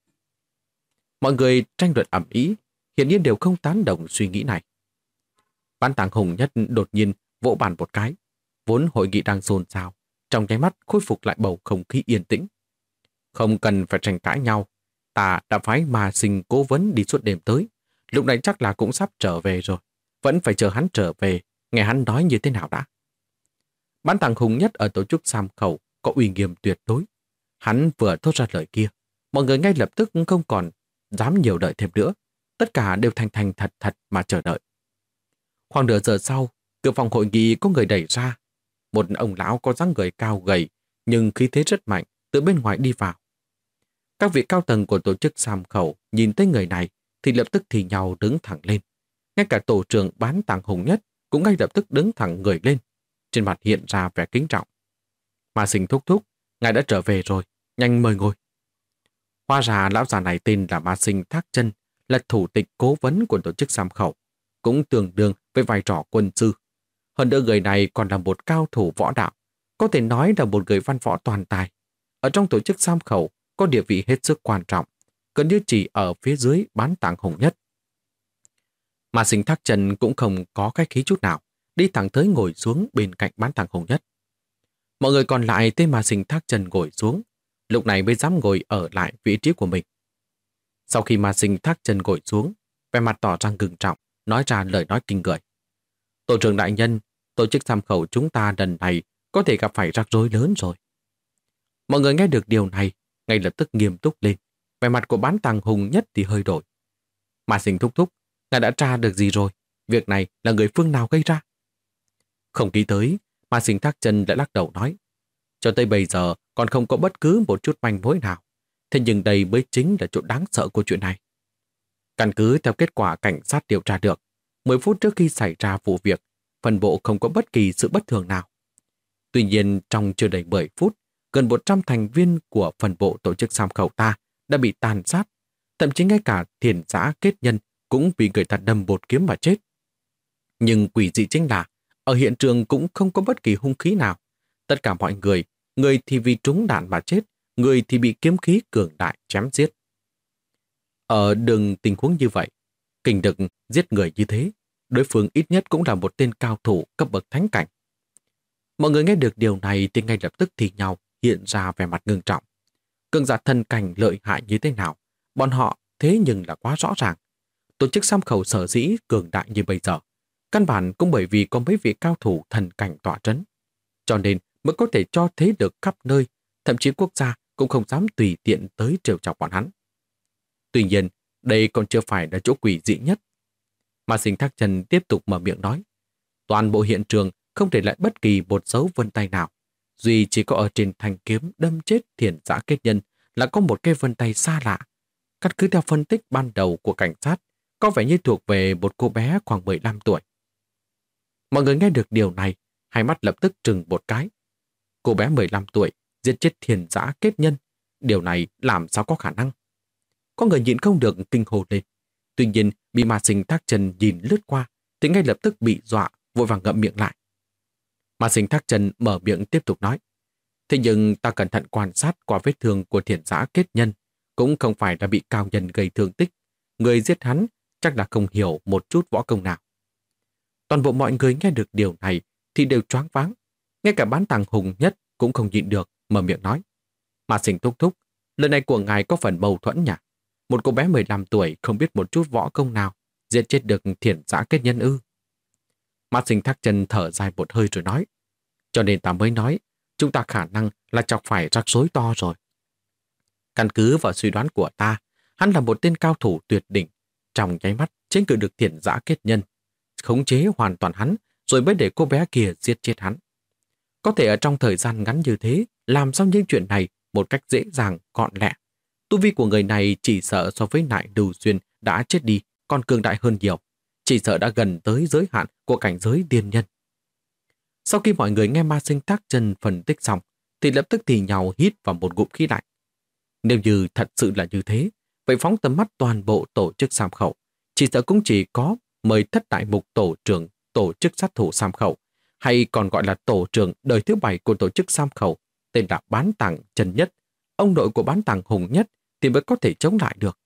Mọi người tranh luận ầm ĩ, hiển nhiên đều không tán đồng suy nghĩ này. Bán Tàng Hùng Nhất đột nhiên vỗ bàn một cái, vốn hội nghị đang xôn xao, trong nháy mắt khôi phục lại bầu không khí yên tĩnh. Không cần phải tranh cãi nhau, ta đã phái Ma Sinh cố vấn đi suốt đêm tới, lúc này chắc là cũng sắp trở về rồi, vẫn phải chờ hắn trở về, nghe hắn nói như thế nào đã. Bán Tàng Hùng Nhất ở tổ chức Sám Khẩu có uy nghiêm tuyệt đối. Hắn vừa thốt ra lời kia, mọi người ngay lập tức không còn dám nhiều đợi thêm nữa, tất cả đều thành thành thật thật mà chờ đợi. Khoảng nửa giờ sau, cửa phòng hội nghị có người đẩy ra. Một ông lão có dáng người cao gầy, nhưng khí thế rất mạnh, từ bên ngoài đi vào. Các vị cao tầng của tổ chức Sám Khẩu nhìn thấy người này thì lập tức thì nhau đứng thẳng lên. Ngay cả tổ trưởng Bán Tàng Hùng Nhất cũng ngay lập tức đứng thẳng người lên. Trên mặt hiện ra vẻ kính trọng. Ma Sinh thúc thúc, ngài đã trở về rồi, nhanh mời ngồi. Hóa ra lão già này tên là Ma Sinh Thác Chân, là thủ tịch cố vấn của tổ chức Sám Khẩu, cũng tương đương với vai trò quân sư. Hơn nữa người này còn là một cao thủ võ đạo, có thể nói là một người văn võ toàn tài. Ở trong tổ chức Sám Khẩu có địa vị hết sức quan trọng, gần như chỉ ở phía dưới Bán Tàng Hùng Nhất. Ma Sinh Thác Chân cũng không có khách khí chút nào, đi thẳng tới ngồi xuống bên cạnh Bán Tàng Hùng Nhất. Mọi người còn lại thấy Ma Sinh Thác Chân ngồi xuống, lúc này mới dám ngồi ở lại vị trí của mình. Sau khi Ma Sinh Thác Chân ngồi xuống, vẻ mặt tỏ ra ngưng trọng, nói ra lời nói kinh người. Tổ trưởng đại nhân, tổ chức tham khẩu chúng ta lần này có thể gặp phải rắc rối lớn rồi. Mọi người nghe được điều này, ngay lập tức nghiêm túc lên. Vẻ mặt của Bán Tàng Hùng Nhất thì hơi đổi. Ma Sinh thúc thúc, ngài đã tra được gì rồi? Việc này là người phương nào gây ra? Không nghĩ tới, Ma Sinh Thác Chân lại lắc đầu nói. Cho tới bây giờ còn không có bất cứ một chút manh mối nào. Thế nhưng đây mới chính là chỗ đáng sợ của chuyện này. Căn cứ theo kết quả cảnh sát điều tra được, 10 phút trước khi xảy ra vụ việc, phân bộ không có bất kỳ sự bất thường nào. Tuy nhiên, trong chưa đầy 10 phút, gần 100 thành viên của phân bộ tổ chức Sam Khẩu ta đã bị tàn sát. Thậm chí ngay cả thiền giã kết nhân cũng bị người ta đâm một kiếm mà chết. Nhưng quỷ dị chính là, ở hiện trường cũng không có bất kỳ hung khí nào. Tất cả mọi người thì vì trúng đạn mà chết, người thì bị kiếm khí cường đại chém giết. Ở đường tình huống như vậy, kình đực giết người như thế, đối phương ít nhất cũng là một tên cao thủ cấp bậc thánh cảnh. Mọi người nghe được điều này thì ngay lập tức thì nhau hiện ra vẻ mặt ngưng trọng. Cường giả thần cảnh lợi hại như thế nào, bọn họ thế nhưng là quá rõ ràng. Tổ chức Sam Khẩu sở dĩ cường đại như bây giờ, căn bản cũng bởi vì có mấy vị cao thủ thần cảnh tọa trấn. Cho nên mới có thể cho thế được khắp nơi, thậm chí quốc gia cũng không dám tùy tiện tới trêu chọc bọn hắn. Tuy nhiên, đây còn chưa phải là chỗ quỷ dị nhất. Ma Sinh Thác Chân tiếp tục mở miệng nói. Toàn bộ hiện trường không để lại bất kỳ một dấu vân tay nào. Duy chỉ có ở trên thanh kiếm đâm chết thiền giã kết nhân là có một cái vân tay xa lạ. Căn cứ theo phân tích ban đầu của cảnh sát, có vẻ như thuộc về một cô bé khoảng 15 tuổi. Mọi người nghe được điều này, hai mắt lập tức trừng một cái. Cô bé 15 tuổi giết chết thiền giã kết nhân. Điều này làm sao có khả năng? Có người nhịn không được kinh hồn lên. Tuy nhiên, bị Ma Sinh Thác Chân nhìn lướt qua, thì ngay lập tức bị dọa, vội vàng ngậm miệng lại. Ma Sinh Thác Chân mở miệng tiếp tục nói. Thế nhưng ta cẩn thận quan sát qua vết thương của thiền giã kết nhân, cũng không phải là bị cao nhân gây thương tích. Người giết hắn chắc là không hiểu một chút võ công nào. Toàn bộ mọi người nghe được điều này thì đều choáng váng. Ngay cả Bán Tàng Hùng Nhất cũng không nhịn được, mở miệng nói. Ma Sinh thúc thúc, lời này của ngài có phần mâu thuẫn nhỉ? Một cô bé 15 tuổi không biết một chút võ công nào, giết chết được thiền giã kết nhân ư? Ma Sinh Thác Chân thở dài một hơi rồi nói. Cho nên ta mới nói, chúng ta khả năng là chọc phải rắc rối to rồi. Căn cứ vào suy đoán của ta, hắn là một tên cao thủ tuyệt đỉnh, trong nháy mắt chiến cự được thiền giã kết nhân, khống chế hoàn toàn hắn, rồi mới để cô bé kia giết chết hắn. Có thể ở trong thời gian ngắn như thế, làm xong những chuyện này một cách dễ dàng, gọn lẹ. Tu vi của người này chỉ sợ so với Nại Đù Xuyên đã chết đi, còn cường đại hơn nhiều. Chỉ sợ đã gần tới giới hạn của cảnh giới điên nhân. Sau khi mọi người nghe Ma Sinh Thác Chân phân tích xong, thì lập tức thì nhào hít vào một ngụm khí lạnh. Nếu như thật sự là như thế, vậy phóng tầm mắt toàn bộ tổ chức Sam Khẩu, chỉ sợ cũng chỉ có mời thất đại mục tổ trưởng tổ chức sát thủ Sam Khẩu, hay còn gọi là tổ trưởng đời thứ 7 của tổ chức Sam Khẩu, tên là Bán Tàng Trần Nhất, ông nội của Bán Tàng Hùng Nhất, thì mới có thể chống lại được.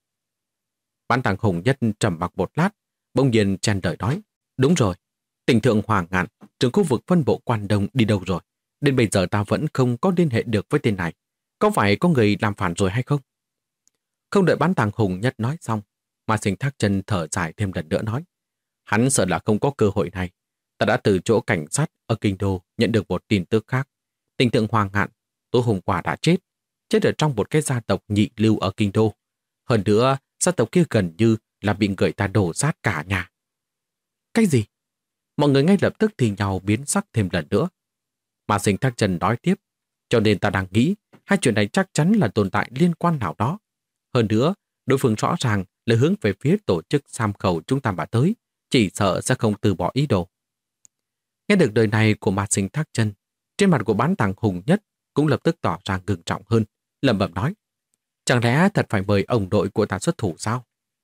Bán Tàng Hùng Nhất trầm mặc một lát, bỗng nhiên chen lời nói. Đúng rồi, tỉnh thượng Hoàng Ngạn, trưởng khu vực phân bộ Quan Đông đi đâu rồi? Đến bây giờ ta vẫn không có liên hệ được với tên này. Có phải có người làm phản rồi hay không? Không đợi Bán Tàng Hùng Nhất nói xong, Ma Sinh Thác Chân thở dài thêm lần nữa nói. Hắn sợ là không có cơ hội này. Ta đã từ chỗ cảnh sát ở Kinh Đô nhận được một tin tức khác. Tỉnh thượng Hoàng Ngạn tối hôm qua đã chết ở trong một cái gia tộc nhị lưu ở Kinh Đô. Hơn nữa, gia tộc kia gần như là bị người ta đổ sát cả nhà. Cái gì? Mọi người ngay lập tức thì nhau biến sắc thêm lần nữa. Ma Sinh Thác Chân nói tiếp, cho nên ta đang nghĩ hai chuyện này chắc chắn là tồn tại liên quan nào đó. Hơn nữa, đối phương rõ ràng là hướng về phía tổ chức Sam Khẩu chúng ta mà tới, chỉ sợ sẽ không từ bỏ ý đồ. Nghe được lời này của Ma Sinh Thác Chân, trên mặt của Bán Tàng Hùng Nhất cũng lập tức tỏ ra ngưng trọng hơn, lẩm bẩm nói. Chẳng lẽ thật phải mời ông nội của ta xuất thủ sao?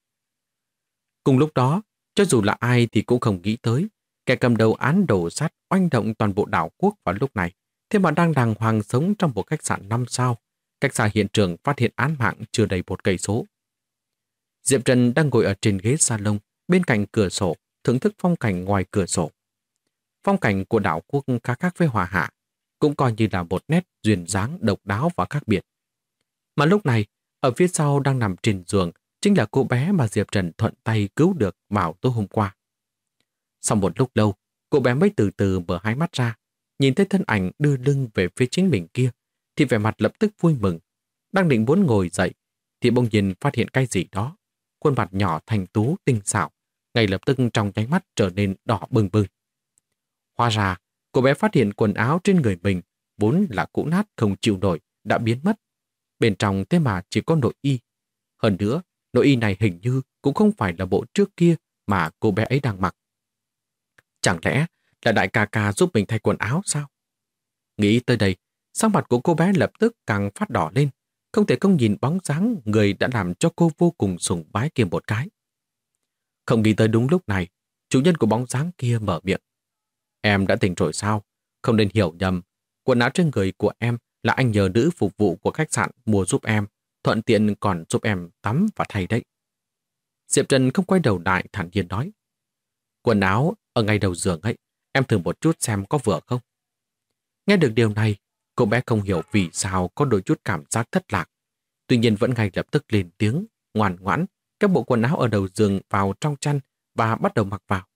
Cùng lúc đó, cho dù là ai thì cũng không nghĩ tới, kẻ cầm đầu án đổ sát oanh động toàn bộ đảo quốc vào lúc này, thế mà đang đàng hoàng sống trong một khách sạn 5 sao, cách xa hiện trường phát hiện án mạng chưa đầy 1 cây số. Diệp Trần đang ngồi ở trên ghế salon bên cạnh cửa sổ, thưởng thức phong cảnh ngoài cửa sổ. Phong cảnh của đảo quốc khá khác với Hòa Hạ, cũng coi như là một nét duyên dáng độc đáo và khác biệt. Mà lúc này, ở phía sau đang nằm trên giường, chính là cô bé mà Diệp Trần thuận tay cứu được vào tối hôm qua. Sau một lúc lâu, cô bé mới từ từ mở hai mắt ra, nhìn thấy thân ảnh đưa lưng về phía chính mình kia, thì vẻ mặt lập tức vui mừng. Đang định muốn ngồi dậy, thì bỗng nhiên phát hiện cái gì đó. Khuôn mặt nhỏ thanh tú tinh xảo, ngay lập tức trong nháy mắt trở nên đỏ bừng bừng. Hóa ra, cô bé phát hiện quần áo trên người mình vốn là cũ nát không chịu nổi, đã biến mất. Bên trong thế mà chỉ có nội y. Hơn nữa, nội y này hình như cũng không phải là bộ trước kia mà cô bé ấy đang mặc. Chẳng lẽ là đại ca ca giúp mình thay quần áo sao? Nghĩ tới đây, sắc mặt của cô bé lập tức càng phát đỏ lên, không thể không nhìn bóng dáng người đã làm cho cô vô cùng sùng bái kia một cái. Không nghĩ tới đúng lúc này, chủ nhân của bóng dáng kia mở miệng. Em đã tỉnh rồi sao? Không nên hiểu nhầm. Quần áo trên người của em là anh nhờ nữ phục vụ của khách sạn mua giúp em, thuận tiện còn giúp em tắm và thay đấy. Diệp Trần không quay đầu lại thản nhiên nói. Quần áo ở ngay đầu giường ấy, em thử một chút xem có vừa không? Nghe được điều này, cô bé không hiểu vì sao có đôi chút cảm giác thất lạc. Tuy nhiên vẫn ngay lập tức lên tiếng, ngoan ngoãn, các bộ quần áo ở đầu giường vào trong chăn và bắt đầu mặc vào.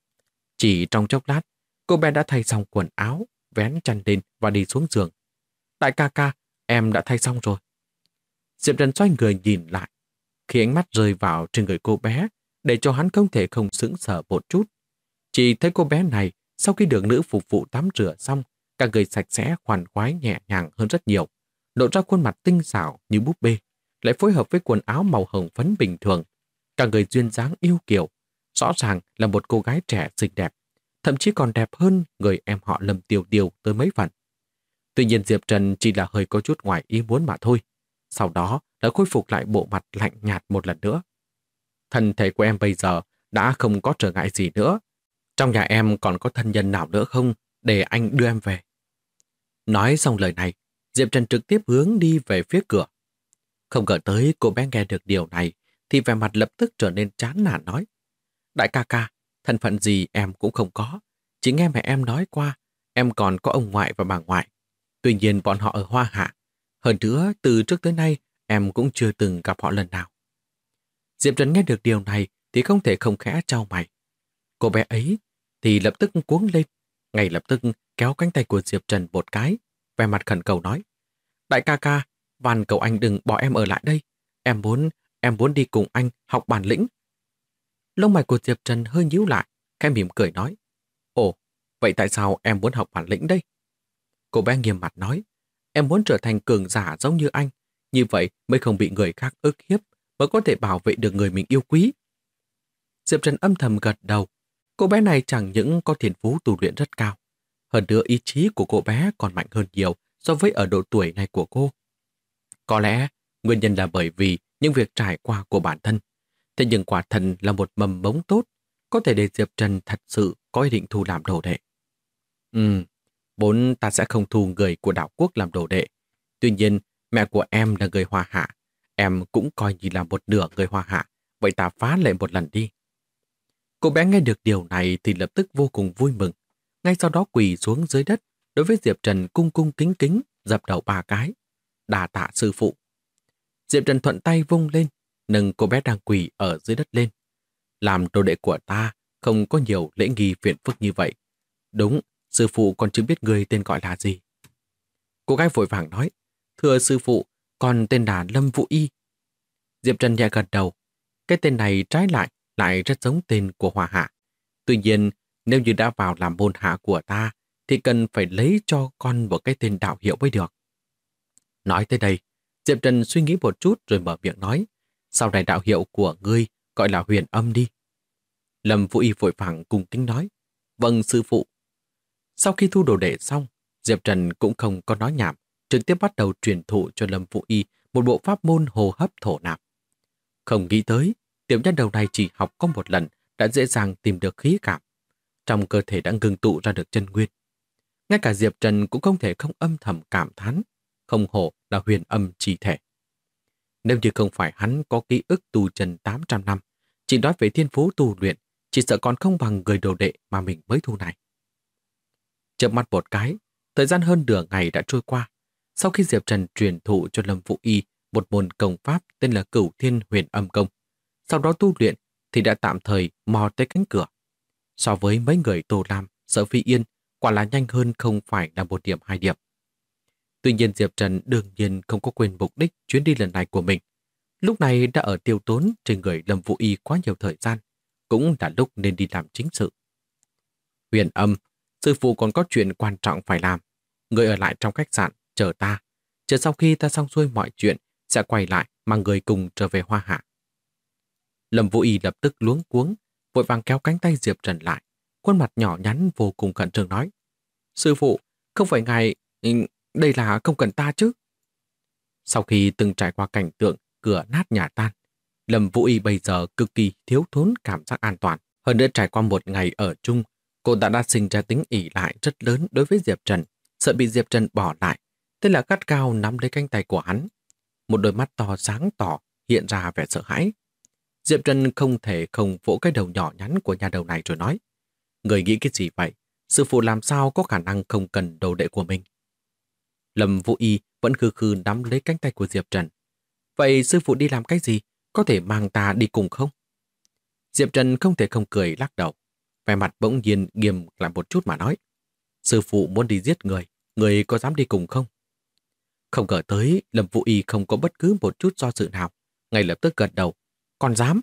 Chỉ trong chốc lát, cô bé đã thay xong quần áo, vén chăn lên và đi xuống giường. Đại ca ca, em đã thay xong rồi. Diệp Trần xoay người nhìn lại. Khi ánh mắt rơi vào trên người cô bé, để cho hắn không thể không sững sờ một chút. Chỉ thấy cô bé này, sau khi được nữ phục vụ tắm rửa xong, cả người sạch sẽ, khoan khoái nhẹ nhàng hơn rất nhiều, lộ ra khuôn mặt tinh xảo như búp bê, lại phối hợp với quần áo màu hồng phấn bình thường. Cả người duyên dáng yêu kiều, rõ ràng là một cô gái trẻ xinh đẹp, thậm chí còn đẹp hơn người em họ Lâm Tiêu Tiêu tới mấy phần. Tuy nhiên Diệp Trần chỉ là hơi có chút ngoài ý muốn mà thôi. Sau đó đã khôi phục lại bộ mặt lạnh nhạt một lần nữa. Thân thể của em bây giờ đã không có trở ngại gì nữa. Trong nhà em còn có thân nhân nào nữa không để anh đưa em về? Nói xong lời này, Diệp Trần trực tiếp hướng đi về phía cửa. Không ngờ tới cô bé nghe được điều này thì vẻ mặt lập tức trở nên chán nản nói. Đại ca ca, thân phận gì em cũng không có. Chỉ nghe mẹ em nói qua, em còn có ông ngoại và bà ngoại. Tuy nhiên bọn họ ở Hoa Hạ. Hơn nữa, từ trước tới nay, em cũng chưa từng gặp họ lần nào. Diệp Trần nghe được điều này thì không thể không khẽ chau mày. Cô bé ấy thì lập tức cuống lên, ngay lập tức kéo cánh tay của Diệp Trần một cái, vẻ mặt khẩn cầu nói. Đại ca ca, van cầu anh đừng bỏ em ở lại đây. Em muốn đi cùng anh học bản lĩnh. Lông mày của Diệp Trần hơi nhíu lại, khẽ mỉm cười nói. Ồ, vậy tại sao em muốn học bản lĩnh đây? Cô bé nghiêm mặt nói. Em muốn trở thành cường giả giống như anh, như vậy mới không bị người khác ức hiếp, mới có thể bảo vệ được người mình yêu quý. Diệp Trần âm thầm gật đầu. Cô bé này chẳng những có thiên phú tu luyện rất cao, hơn nữa ý chí của cô bé còn mạnh hơn nhiều so với ở độ tuổi này của cô. Có lẽ nguyên nhân là bởi vì những việc trải qua của bản thân. Thế nhưng quả thân là một mầm mống tốt, có thể để Diệp Trần thật sự có ý định thu làm đồ đệ. Vốn ta sẽ không thu người của đảo quốc làm đồ đệ. Tuy nhiên, mẹ của em là người Hoa Hạ. Em cũng coi như là một nửa người Hoa Hạ. Vậy ta phá lệ một lần đi. Cô bé nghe được điều này thì lập tức vô cùng vui mừng. Ngay sau đó quỳ xuống dưới đất, đối với Diệp Trần cung cung kính kính, dập đầu 3 cái. Đà tạ sư phụ. Diệp Trần thuận tay vung lên, nâng cô bé đang quỳ ở dưới đất lên. Làm đồ đệ của ta không có nhiều lễ nghi phiền phức như vậy. Đúng, sư phụ còn chưa biết người tên gọi là gì. Cô gái vội vàng nói, thưa sư phụ, con tên là Lâm Vũ Y. Diệp Trần nhẹ gật đầu. Cái tên này trái lại rất giống tên của Hoa Hạ. Tuy nhiên, nếu như đã vào làm môn hạ của ta, thì cần phải lấy cho con một cái tên đạo hiệu mới được. Nói tới đây, Diệp Trần suy nghĩ một chút rồi mở miệng nói, sau này đạo hiệu của ngươi gọi là Huyền Âm đi. Lâm Vũ Y vội vàng cung kính nói, vâng sư phụ. Sau khi thu đồ đệ xong, Diệp Trần cũng không có nói nhảm, trực tiếp bắt đầu truyền thụ cho Lâm Vũ Y một bộ pháp môn hô hấp thổ nạp. Không nghĩ tới, tiểu nhân đầu này chỉ học có một lần đã dễ dàng tìm được khí cảm. Trong cơ thể đã ngưng tụ ra được chân nguyên. Ngay cả Diệp Trần cũng không thể không âm thầm cảm thán, không hổ là huyền âm chi thể. Nếu như không phải hắn có ký ức tu chân 800 năm, chỉ nói về thiên phú tu luyện, chỉ sợ còn không bằng người đồ đệ mà mình mới thu này. Chợp mắt một cái, thời gian hơn nửa ngày đã trôi qua. Sau khi Diệp Trần truyền thụ cho Lâm Vũ Y một môn công pháp tên là Cửu Thiên Huyền Âm Công, sau đó tu luyện thì đã tạm thời mò tới cánh cửa. So với mấy người Tô Lam, Sở Phi Yên, quả là nhanh hơn không phải là 1 điểm 2 điểm. Tuy nhiên Diệp Trần đương nhiên không có quên mục đích chuyến đi lần này của mình. Lúc này đã ở tiêu tốn trên người Lâm Vũ Y quá nhiều thời gian, cũng là lúc nên đi làm chính sự. Huyền Âm, sư phụ còn có chuyện quan trọng phải làm. Người ở lại trong khách sạn, chờ ta. Chờ sau khi ta xong xuôi mọi chuyện, sẽ quay lại mang người cùng trở về Hoa Hạ. Lâm Vũ Y lập tức luống cuống, vội vàng kéo cánh tay Diệp Trần lại. Khuôn mặt nhỏ nhắn vô cùng khẩn trương nói. Sư phụ, không phải ngài... đây là không cần ta chứ? Sau khi từng trải qua cảnh tượng cửa nát nhà tan, Lâm Vũ Y bây giờ cực kỳ thiếu thốn cảm giác an toàn. Hơn nữa trải qua 1 ngày ở chung, cô đã sinh ra tính ỷ lại rất lớn đối với Diệp Trần, sợ bị Diệp Trần bỏ lại. Thế là gắt gao nắm lấy cánh tay của hắn. Một đôi mắt to sáng tỏ hiện ra vẻ sợ hãi. Diệp Trần không thể không vỗ cái đầu nhỏ nhắn của nhà đầu này rồi nói. Người nghĩ cái gì vậy? Sư phụ làm sao có khả năng không cần đồ đệ của mình? Lâm Vũ Y vẫn khư khư nắm lấy cánh tay của Diệp Trần. Vậy sư phụ đi làm cái gì? Có thể mang ta đi cùng không? Diệp Trần không thể không cười lắc đầu. Vẻ mặt bỗng nhiên nghiêm lại một chút mà nói. Sư phụ muốn đi giết người, người có dám đi cùng không? Không ngờ tới, Lâm Vũ Y không có bất cứ một chút do dự nào. Ngay lập tức gật đầu. Còn dám?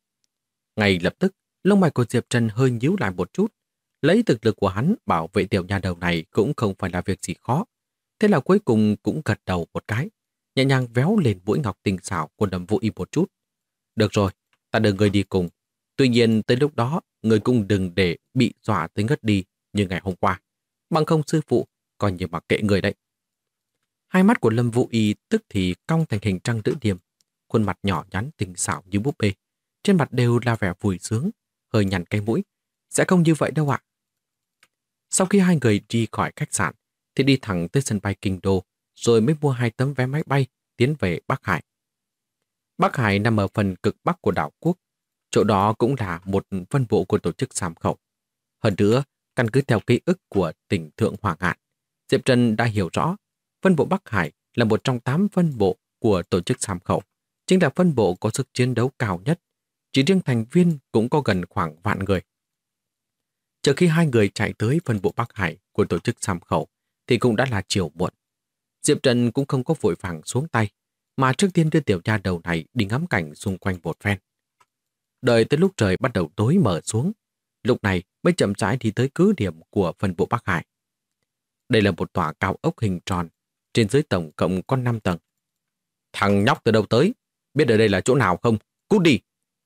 Ngay lập tức, lông mày của Diệp Trần hơi nhíu lại một chút. Lấy thực lực của hắn bảo vệ tiểu nha đầu này cũng không phải là việc gì khó. Thế là cuối cùng cũng gật đầu một cái, nhẹ nhàng véo lên mũi ngọc tinh xảo của Lâm Vũ Y một chút. Được rồi, ta đưa người đi cùng. Tuy nhiên tới lúc đó, người cũng đừng để bị dọa tới ngất đi như ngày hôm qua. Bằng không sư phụ, coi như mặc kệ người đấy. Hai mắt của Lâm Vũ Y tức thì cong thành hình trăng lưỡi liềm, khuôn mặt nhỏ nhắn tinh xảo như búp bê. Trên mặt đều là vẻ vui sướng, hơi nhăn cái mũi. Sẽ không như vậy đâu ạ. Sau khi hai người đi khỏi khách sạn, thì đi thẳng tới sân bay Kinh Đô, rồi mới mua 2 tấm vé máy bay tiến về Bắc Hải. Bắc Hải nằm ở phần cực bắc của đảo quốc. Chỗ đó cũng là một phân bộ của tổ chức Sàm Khẩu. Hơn nữa, căn cứ theo ký ức của tỉnh Thượng Hoàng Ngạn, Diệp Trần đã hiểu rõ, phân bộ Bắc Hải là một trong 8 phân bộ của tổ chức Sàm Khẩu, chính là phân bộ có sức chiến đấu cao nhất. Chỉ riêng thành viên cũng có gần khoảng 1.000 người. Chờ khi hai người chạy tới phân bộ Bắc Hải của tổ chức Sàm Khẩu, thì cũng đã là chiều muộn. Diệp Trần cũng không có vội vàng xuống tay, mà trước tiên đưa tiểu nha đầu này đi ngắm cảnh xung quanh một phen. Đợi tới lúc trời bắt đầu tối mờ xuống, lúc này mới chậm rãi đi tới cứ điểm của phân bộ Bắc Hải. Đây là một tòa cao ốc hình tròn, trên dưới tổng cộng có 5 tầng. Thằng nhóc từ đâu tới? Biết ở đây là chỗ nào không? Cút đi!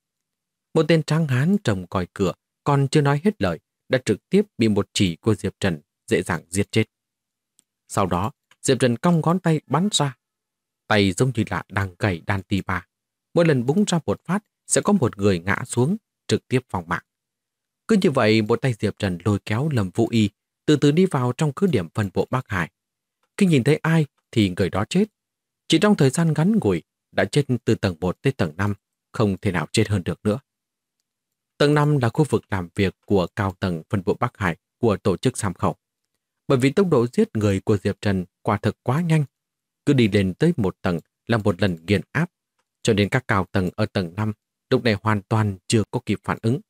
Một tên tráng hán trông coi cửa, còn chưa nói hết lời, đã trực tiếp bị một chỉ của Diệp Trần dễ dàng giết chết. Sau đó, Diệp Trần cong ngón tay bắn ra. Tay giống như là đang gảy đàn tì bà. Mỗi lần búng ra một phát, sẽ có một người ngã xuống, trực tiếp vòng mạng. Cứ như vậy, một tay Diệp Trần lôi kéo Lâm Vũ Y, từ từ đi vào trong cứ điểm phân bộ Bắc Hải. Khi nhìn thấy ai, thì người đó chết. Chỉ trong thời gian ngắn ngủi, đã chết từ tầng 1 tới tầng 5, không thể nào chết hơn được nữa. Tầng 5 là khu vực làm việc của cao tầng phân bộ Bắc Hải của tổ chức Sàm Khẩu. Bởi vì tốc độ giết người của Diệp Trần quả thực quá nhanh, cứ đi lên tới 1 tầng là một lần nghiền áp, cho nên các cao tầng ở tầng 5 lúc này hoàn toàn chưa có kịp phản ứng.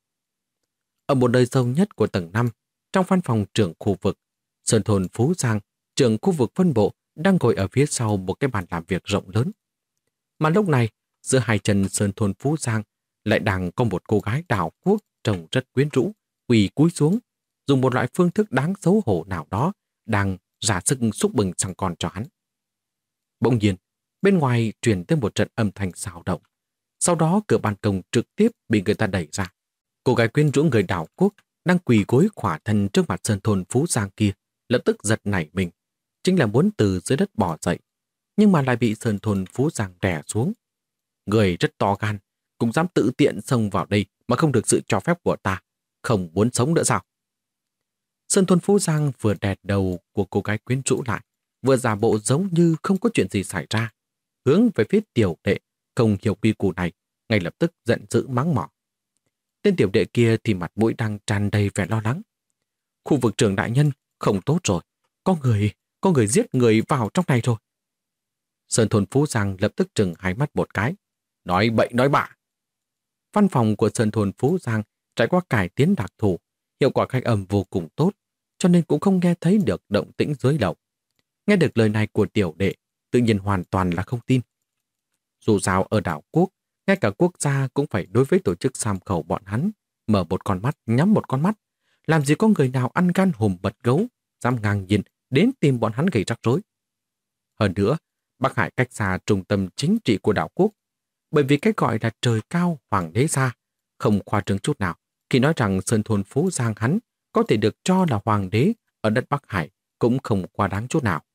Ở một nơi sâu nhất của tầng 5, trong văn phòng trưởng khu vực, Sơn Thôn Phú Giang, trưởng khu vực phân bộ, đang ngồi ở phía sau một cái bàn làm việc rộng lớn. Mà lúc này, giữa hai chân Sơn Thôn Phú Giang lại đang có một cô gái đảo quốc trông rất quyến rũ, quỳ cúi xuống, dùng một loại phương thức đáng xấu hổ nào đó đang ra sức xúc bừng xăng con cho hắn. Bỗng nhiên, bên ngoài truyền tới một trận âm thanh xào động. Sau đó cửa ban công trực tiếp bị người ta đẩy ra. Cô gái quyến rũ người đảo quốc đang quỳ gối khỏa thân trước mặt Sơn Thôn Phú Giang kia, lập tức giật nảy mình, chính là muốn từ dưới đất bỏ dậy, nhưng mà lại bị Sơn Thôn Phú Giang đè xuống. Người rất to gan, cũng dám tự tiện xông vào đây mà không được sự cho phép của ta, không muốn sống nữa sao? Sơn Thôn Phú Giang vừa đè đầu của cô gái quyến rũ lại, vừa giả bộ giống như không có chuyện gì xảy ra, hướng về phía tiểu đệ không hiểu quy củ này, ngay lập tức giận dữ mắng mỏ. Tên tiểu đệ kia thì mặt mũi đang tràn đầy vẻ lo lắng. Khu vực trưởng đại nhân, không tốt rồi, có người giết người vào trong này rồi. Sơn Thôn Phú Giang lập tức trừng hai mắt một cái, nói bậy nói bạ. Văn phòng của Sơn Thôn Phú Giang trải qua cải tiến đặc thù, hiệu quả cách âm vô cùng tốt, cho nên cũng không nghe thấy được động tĩnh dưới lầu. Nghe được lời này của tiểu đệ, tự nhiên hoàn toàn là không tin. Dù sao ở đảo quốc, ngay cả quốc gia cũng phải đối với tổ chức Sam Khẩu bọn hắn, mở một con mắt nhắm một con mắt. Làm gì có người nào ăn gan hùm mật gấu, dám ngang nhiên đến tìm bọn hắn gây rắc rối. Hơn nữa, Bắc Hải cách xa trung tâm chính trị của đảo quốc, bởi vì cái gọi là trời cao hoàng đế xa, không khoa trương chút nào khi nói rằng Sơn Thôn Phú Giang hắn có thể được cho là hoàng đế ở đất Bắc Hải cũng không quá đáng chút nào.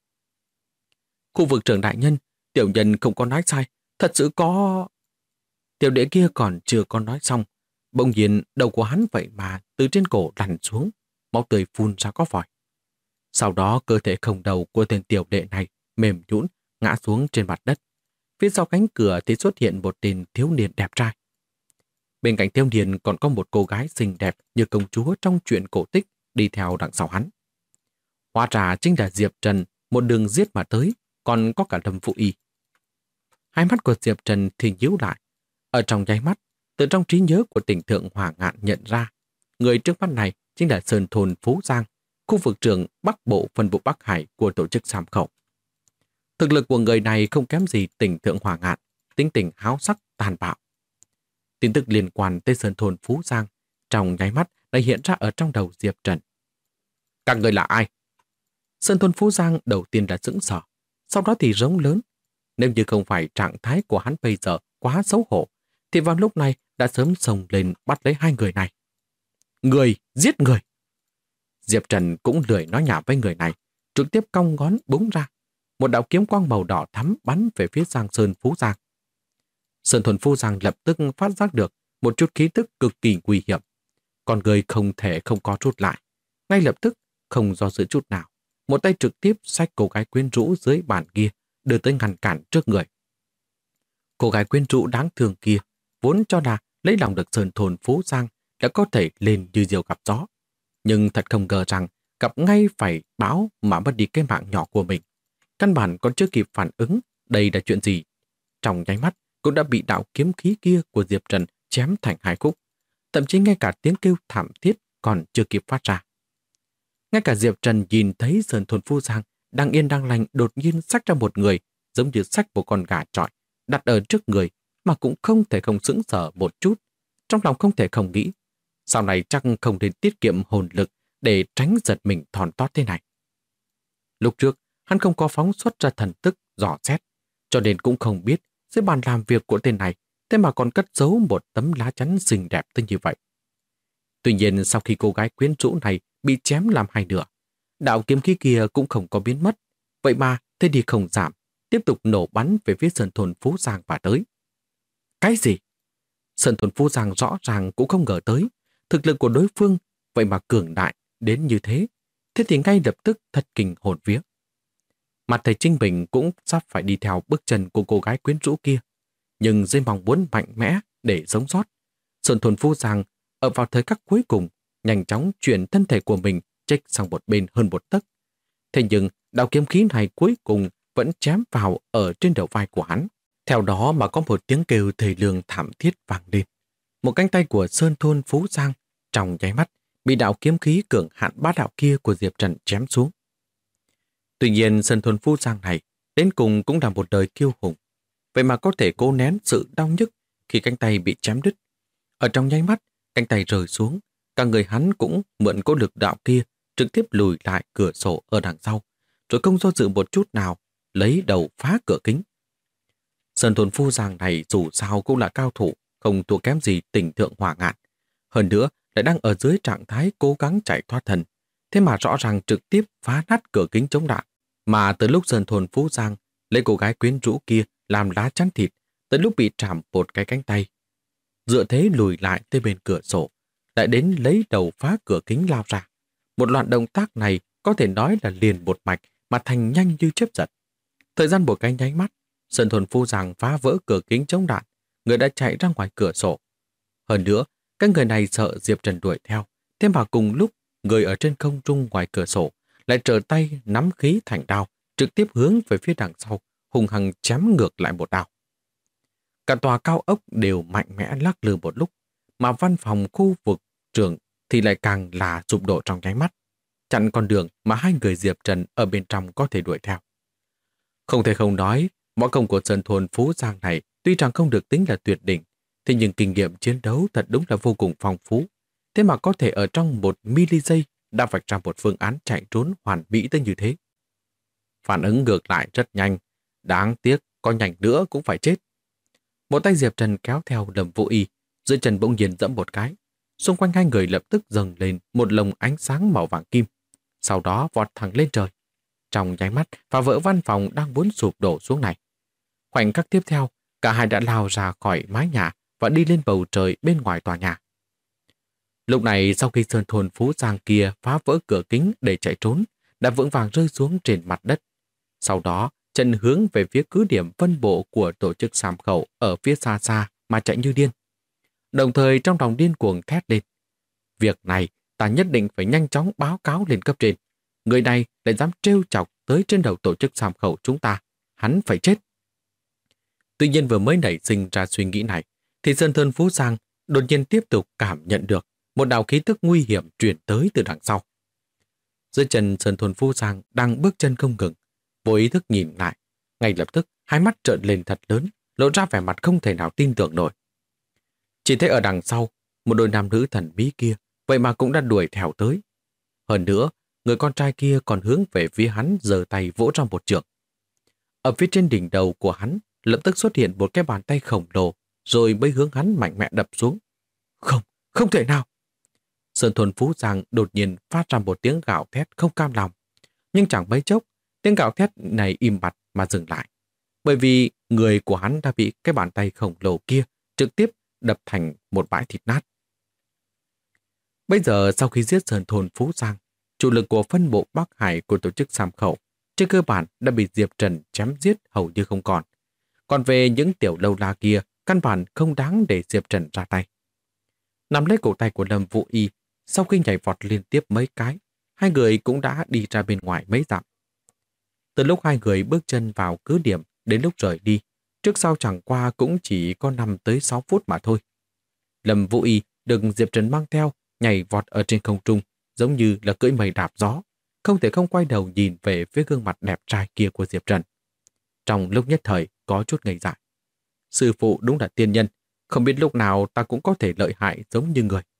Khu vực trưởng đại nhân, tiểu nhân không có nói sai, thật sự có... Tiểu đệ kia còn chưa có nói xong, bỗng nhiên đầu của hắn vậy mà từ trên cổ lăn xuống, máu tươi phun ra có vòi. Sau đó cơ thể không đầu của tên tiểu đệ này mềm nhũn ngã xuống trên mặt đất. Phía sau cánh cửa thì xuất hiện một tên thiếu niên đẹp trai. Bên cạnh thiếu niên còn có một cô gái xinh đẹp như công chúa trong truyện cổ tích đi theo đằng sau hắn. Hóa ra chính là Diệp Trần, một đường giết mà tới, còn có cả Lâm Phụ Y. Hai mắt của Diệp Trần thì nhíu lại. Ở trong nháy mắt, từ trong trí nhớ của Tỉnh Thượng Hỏa Ngạn nhận ra, người trước mắt này chính là Sơn Thôn Phú Giang, khu vực trưởng Bắc Bộ phân bộ Bắc Hải của tổ chức Sam Khẩu. Thực lực của người này không kém gì Tỉnh Thượng Hỏa Ngạn, tính tình háo sắc, tàn bạo. Tin tức liên quan tới Sơn Thôn Phú Giang trong nháy mắt đã hiện ra ở trong đầu Diệp Trần. Các người là ai? Sơn Thôn Phú Giang đầu tiên là sững sờ, sau đó thì rống lớn. Nếu như không phải trạng thái của hắn bây giờ quá xấu hổ, thì vào lúc này đã sớm xông lên bắt lấy hai người này. Người, giết người! Diệp Trần cũng lười nói nhảm với người này, trực tiếp cong ngón búng ra. Một đạo kiếm quang màu đỏ thắm bắn về phía Giang Sơn Phú Giang. Sơn Thôn Phú Giang lập tức phát giác được một chút khí tức cực kỳ nguy hiểm. Con người không thể không co rút lại. Ngay lập tức, không do dự chút nào, một tay trực tiếp xách cô gái quyến rũ dưới bàn kia, đưa tới ngăn cản trước người. Cô gái quyến rũ đáng thương kia, vốn cho là lấy lòng được Sơn Thôn Phú Giang đã có thể lên như diều gặp gió. Nhưng thật không ngờ rằng gặp ngay phải báo mà mất đi cái mạng nhỏ của mình. Căn bản còn chưa kịp phản ứng đây là chuyện gì. Trong nháy mắt cũng đã bị đạo kiếm khí kia của Diệp Trần chém thành hai khúc. Thậm chí ngay cả tiếng kêu thảm thiết còn chưa kịp phát ra. Ngay cả Diệp Trần nhìn thấy Sơn Thôn Phú Giang đang yên đang lành đột nhiên xách ra một người giống như xách một con gà trọi đặt ở trước người mà cũng không thể không sững sờ một chút. Trong lòng không thể không nghĩ sau này chắc không nên tiết kiệm hồn lực để tránh giật mình thòn tót thế này. Lúc trước hắn không có phóng xuất ra thần tức dò xét, cho nên cũng không biết dưới bàn làm việc của tên này thế mà còn cất giấu một tấm lá chắn xinh đẹp tới như vậy. Tuy nhiên sau khi cô gái quyến rũ này bị chém làm hai nửa, đạo kiếm khí kia cũng không có biến mất. Vậy mà thế đi không giảm, tiếp tục nổ bắn về phía Sơn Thôn Phú Giang và tới. Cái gì? Sơn Thôn Phú Giang rõ ràng cũng không ngờ tới thực lực của đối phương vậy mà cường đại đến như thế. Thế thì ngay lập tức thật kinh hồn vía. Mặt thầy Trinh Bình cũng sắp phải đi theo bước chân của cô gái quyến rũ kia. Nhưng dưới mong muốn mạnh mẽ để sống sót, Sơn Thôn Phú Giang ở vào thời khắc cuối cùng nhanh chóng chuyển thân thể của mình chếch sang một bên hơn một tấc. Thế nhưng đạo kiếm khí này cuối cùng vẫn chém vào ở trên đầu vai của hắn. Theo đó mà có một tiếng kêu thề lương thảm thiết vang lên. Một cánh tay của Sơn Thôn Phú Giang trong nháy mắt bị đạo kiếm khí cường hạn bá đạo kia của Diệp Trần chém xuống. Tuy nhiên Sơn Thôn Phú Giang này đến cùng cũng là một đời kiêu hùng. Vậy mà có thể cố nén sự đau nhức khi cánh tay bị chém đứt. Ở trong nháy mắt, cánh tay rơi xuống, cả người hắn cũng mượn cỗ lực đạo kia trực tiếp lùi lại cửa sổ ở đằng sau, rồi không do dự một chút nào, lấy đầu phá cửa kính. Sơn Thôn Phú Giang này dù sao cũng là cao thủ, không thua kém gì Tỉnh Thượng Hỏa Ngạn. Hơn nữa, lại đang ở dưới trạng thái cố gắng chạy thoát thân. Thế mà rõ ràng trực tiếp phá nát cửa kính chống đạn. Mà từ lúc Sơn Thôn Phú Giang lấy cô gái quyến rũ kia làm lá chắn thịt, tới lúc bị trảm một cái cánh tay. Dựa thế lùi lại tới bên cửa sổ, lại đến lấy đầu phá cửa kính lao ra. Một loạt động tác này có thể nói là liền một mạch mà thành nhanh như chớp giật. Thời gian một cái nháy mắt, Sơn Thôn Phú Giang phá vỡ cửa kính chống đạn, người đã chạy ra ngoài cửa sổ. Hơn nữa, các người này sợ Diệp Trần đuổi theo, thế mà cùng lúc người ở trên không trung ngoài cửa sổ lại trở tay nắm khí thành đao, trực tiếp hướng về phía đằng sau, hung hăng chém ngược lại một đao. Cả tòa cao ốc đều mạnh mẽ lắc lư một lúc, mà văn phòng khu vực trưởng thì lại càng là sụp đổ trong nháy mắt, chặn con đường mà hai người Diệp Trần ở bên trong có thể đuổi theo. Không thể không nói, võ công của Sơn Thôn Phú Giang này tuy rằng không được tính là tuyệt đỉnh, thế nhưng kinh nghiệm chiến đấu thật đúng là vô cùng phong phú. Thế mà có thể ở trong 1 giây đã vạch ra một phương án chạy trốn hoàn mỹ tới như thế. Phản ứng ngược lại rất nhanh, đáng tiếc có nhanh nữa cũng phải chết. Một tay Diệp Trần kéo theo Lâm Vũ Y, dưới chân bỗng nhiên giẫm một cái. Xung quanh hai người lập tức dâng lên một lồng ánh sáng màu vàng kim, sau đó vọt thẳng lên trời. Trong nháy mắt, phá vỡ văn phòng đang muốn sụp đổ xuống này. Khoảnh khắc tiếp theo, cả hai đã lao ra khỏi mái nhà và đi lên bầu trời bên ngoài tòa nhà. Lúc này, sau khi Sơn Thôn Phú Giang kia phá vỡ cửa kính để chạy trốn, đã vững vàng rơi xuống trên mặt đất. Sau đó, chân hướng về phía cứ điểm phân bộ của tổ chức Sàm Khẩu ở phía xa xa mà chạy như điên. Đồng thời trong lòng điên cuồng thét lên. Việc này ta nhất định phải nhanh chóng báo cáo lên cấp trên. Người này lại dám trêu chọc tới trên đầu tổ chức Sàm Khẩu chúng ta. Hắn phải chết. Tuy nhiên vừa mới nảy sinh ra suy nghĩ này, thì Sơn Thôn Phú Giang đột nhiên tiếp tục cảm nhận được một đạo khí tức nguy hiểm truyền tới từ đằng sau. Dưới chân Sơn Thôn Phú Giang đang bước chân không ngừng, vô ý thức nhìn lại, ngay lập tức hai mắt trợn lên thật lớn, lộ ra vẻ mặt không thể nào tin tưởng nổi. Chỉ thấy ở đằng sau, một đôi nam nữ thần bí kia vậy mà cũng đã đuổi theo tới. Hơn nữa, người con trai kia còn hướng về phía hắn giơ tay vỗ trong một trường. Ở phía trên đỉnh đầu của hắn lập tức xuất hiện một cái bàn tay khổng lồ, rồi mới hướng hắn mạnh mẽ đập xuống. Không, không thể nào! Sơn Thôn Phú Giang đột nhiên phát ra một tiếng gào thét không cam lòng. Nhưng chẳng mấy chốc, tiếng gào thét này im bặt mà dừng lại. Bởi vì người của hắn đã bị cái bàn tay khổng lồ kia trực tiếp đập thành một bãi thịt nát. Bây giờ sau khi giết Sơn Thôn Phú Giang, chủ lực của phân bộ Bắc Hải của tổ chức Sàm Khẩu trên cơ bản đã bị Diệp Trần chém giết hầu như không còn. Còn về những tiểu lâu la kia, căn bản không đáng để Diệp Trần ra tay. Nắm lấy cổ tay của Lâm Vũ Y, sau khi nhảy vọt liên tiếp mấy cái, hai người cũng đã đi ra bên ngoài mấy dặm. Từ lúc hai người bước chân vào cứ điểm đến lúc rời đi, trước sau chẳng qua cũng chỉ có 5 tới 6 phút mà thôi. Lâm Vũ Y được Diệp Trần mang theo, nhảy vọt ở trên không trung, giống như là cưỡi mây đạp gió, không thể không quay đầu nhìn về phía gương mặt đẹp trai kia của Diệp Trần. Trong lúc nhất thời có chút ngây dại. Sư phụ đúng là tiên nhân, không biết lúc nào ta cũng có thể lợi hại giống như người.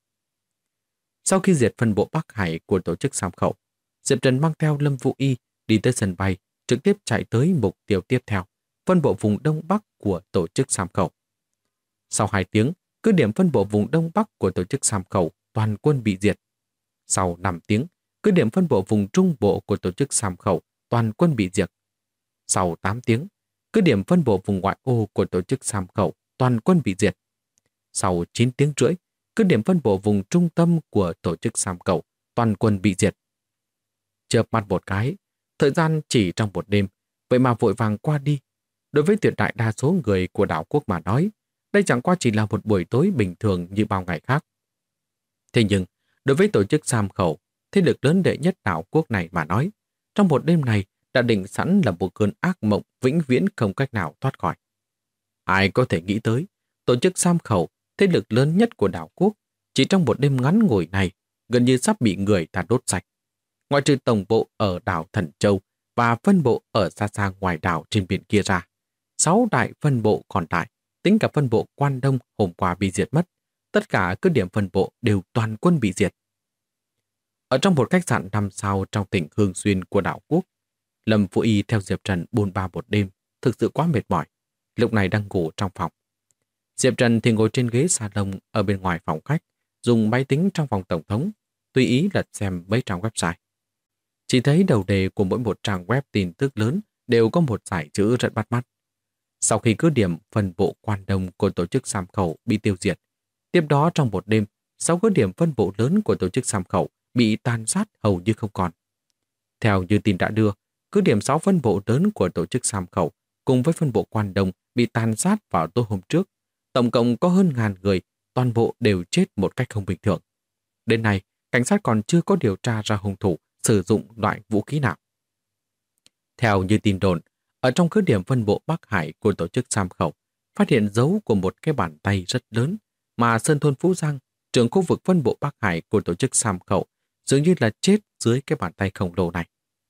Sau khi diệt phân bộ Bắc Hải của tổ chức Sàm Khẩu, Diệp Trần mang theo Lâm Vũ Y đi tới sân bay, trực tiếp chạy tới mục tiêu tiếp theo, phân bộ vùng Đông Bắc của tổ chức Sàm Khẩu. Sau 2 tiếng, cứ điểm phân bộ vùng Đông Bắc của tổ chức Sàm Khẩu toàn quân bị diệt. Sau 5 tiếng, cứ điểm phân bộ vùng Trung Bộ của tổ chức Sàm Khẩu toàn quân bị diệt. Sau 8 tiếng, cứ điểm phân bộ vùng ngoại ô của tổ chức Sàm Khẩu toàn quân bị diệt. Sau 9 tiếng rưỡi, cứ điểm phân bộ vùng trung tâm của tổ chức Sàm Khẩu toàn quân bị diệt. Chợp mắt một cái, thời gian chỉ trong một đêm, vậy mà vội vàng qua đi. Đối với tuyệt đại đa số người của đảo quốc mà nói, đây chẳng qua chỉ là một buổi tối bình thường như bao ngày khác. Thế nhưng, đối với tổ chức Sàm Khẩu, thế lực lớn đệ nhất đảo quốc này mà nói, trong một đêm này đã định sẵn là một cơn ác mộng vĩnh viễn không cách nào thoát khỏi. Ai có thể nghĩ tới, tổ chức Sàm Khẩu, thế lực lớn nhất của đảo quốc, chỉ trong một đêm ngắn ngủi này, gần như sắp bị người ta đốt sạch. Ngoại trừ tổng bộ ở đảo Thần Châu và phân bộ ở xa xa ngoài đảo trên biển kia ra, 6 đại phân bộ còn lại, tính cả phân bộ Quan Đông hôm qua bị diệt mất, tất cả cứ điểm phân bộ đều toàn quân bị diệt. Ở trong một khách sạn 5 sao trong tỉnh Hương Xuyên của đảo quốc, Lâm Vũ Y theo Diệp Trần bôn ba một đêm, thực sự quá mệt mỏi, lúc này đang ngủ trong phòng. Diệp Trần thì ngồi trên ghế salon ở bên ngoài phòng khách, dùng máy tính trong phòng tổng thống, tùy ý lật xem mấy trang website. Chỉ thấy đầu đề của mỗi một trang web tin tức lớn đều có một dải chữ rất bắt mắt. Sau khi cứ điểm phân bộ Quan Đông của tổ chức Sàm Khẩu bị tiêu diệt, tiếp đó trong một đêm, 6 cứ điểm phân bộ lớn của tổ chức Sàm Khẩu bị tàn sát hầu như không còn. Theo như tin đã đưa, cứ điểm 6 phân bộ lớn của tổ chức Sàm Khẩu cùng với phân bộ Quan Đông bị tàn sát vào tối hôm trước. Tổng cộng có hơn 1000 người, toàn bộ đều chết một cách không bình thường. Đến nay, cảnh sát còn chưa có điều tra ra hung thủ sử dụng loại vũ khí nào. Theo như tin đồn, ở trong cứ điểm phân bộ Bắc Hải của tổ chức Sàm Khẩu, phát hiện dấu của một cái bàn tay rất lớn mà Sơn Thôn Phú Giang, trưởng khu vực phân bộ Bắc Hải của tổ chức Sam Khẩu, dường như là chết dưới cái bàn tay khổng lồ này.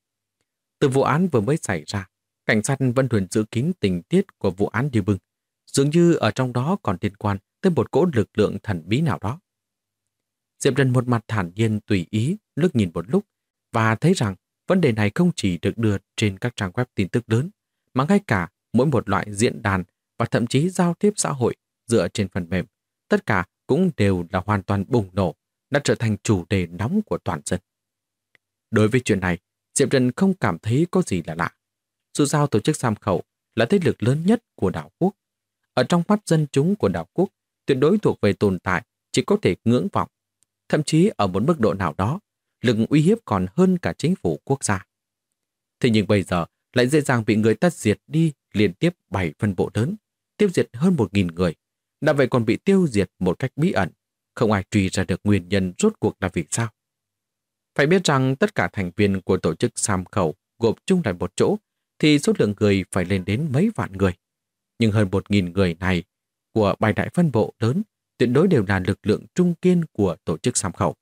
Từ vụ án vừa mới xảy ra, cảnh sát vẫn luôn giữ kín tình tiết của vụ án như bưng, dường như ở trong đó còn liên quan tới một cỗ lực lượng thần bí nào đó. Diệp Trần một mặt thản nhiên tùy ý lướt nhìn một lúc và thấy rằng vấn đề này không chỉ được đưa trên các trang web tin tức lớn, mà ngay cả mỗi một loại diễn đàn và thậm chí giao tiếp xã hội dựa trên phần mềm, tất cả cũng đều là hoàn toàn bùng nổ, đã trở thành chủ đề nóng của toàn dân. Đối với chuyện này, Diệp Trần không cảm thấy có gì là lạ. Dù sao tổ chức Sam Khẩu là thế lực lớn nhất của đảo quốc. Ở trong mắt dân chúng của đảo quốc, tuyệt đối thuộc về tồn tại chỉ có thể ngưỡng vọng. Thậm chí ở một mức độ nào đó, lực uy hiếp còn hơn cả chính phủ quốc gia. Thế nhưng bây giờ lại dễ dàng bị người ta diệt đi liên tiếp 7 phân bộ lớn, tiêu diệt hơn 1.000 người. Đã vậy còn bị tiêu diệt một cách bí ẩn, không ai truy ra được nguyên nhân rốt cuộc là vì sao. Phải biết rằng tất cả thành viên của tổ chức Sam Khẩu gộp chung lại một chỗ thì số lượng người phải lên đến mấy vạn người. Nhưng hơn 1.000 người này của 7 đại phân bộ lớn tuyệt đối đều là lực lượng trung kiên của tổ chức Sam Khẩu.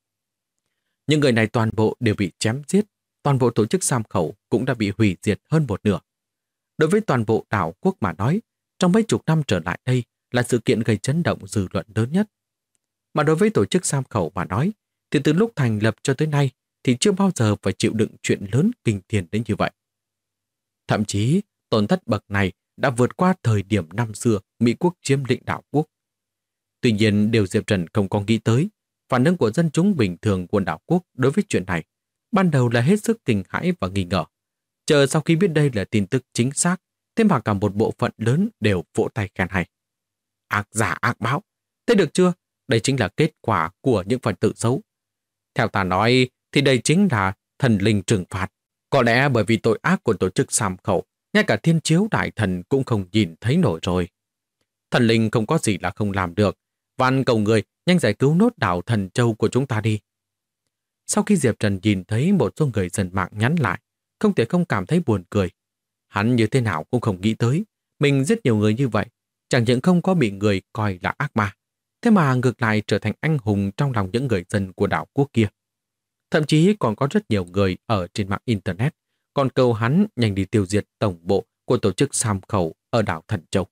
Những người này toàn bộ đều bị chém giết, toàn bộ tổ chức Sam Khẩu cũng đã bị hủy diệt hơn một nửa. Đối với toàn bộ đảo quốc mà nói, trong mấy chục năm trở lại đây là sự kiện gây chấn động dư luận lớn nhất. Mà đối với tổ chức Sam Khẩu mà nói, thì từ lúc thành lập cho tới nay thì chưa bao giờ phải chịu đựng chuyện lớn kinh thiên đến như vậy. Thậm chí, tổn thất bậc này đã vượt qua thời điểm năm xưa Mỹ quốc chiếm lĩnh đảo quốc. Tuy nhiên, điều Diệp Trần không có nghĩ tới, phản ứng của dân chúng bình thường của đảo quốc đối với chuyện này ban đầu là hết sức kinh hãi và nghi ngờ. Chờ sau khi biết đây là tin tức chính xác, thế mà cả một bộ phận lớn đều vỗ tay khen hay. Ác giả ác báo, thế được chưa? Đây chính là kết quả của những phần tử xấu. Theo ta nói thì đây chính là thần linh trừng phạt. Có lẽ bởi vì tội ác của tổ chức Sam Khẩu, ngay cả thiên chiếu đại thần cũng không nhìn thấy nổi rồi. Thần linh không có gì là không làm được. Van cầu người nhanh giải cứu nốt đảo Thần Châu của chúng ta đi. Sau khi Diệp Trần nhìn thấy một số người dân mạng nhắn lại, không thể không cảm thấy buồn cười. Hắn như thế nào cũng không nghĩ tới, mình giết nhiều người như vậy, chẳng những không có bị người coi là ác ma, thế mà ngược lại trở thành anh hùng trong lòng những người dân của đảo quốc kia. Thậm chí còn có rất nhiều người ở trên mạng Internet còn cầu hắn nhanh đi tiêu diệt tổng bộ của tổ chức Sam Khẩu ở đảo Thần Châu.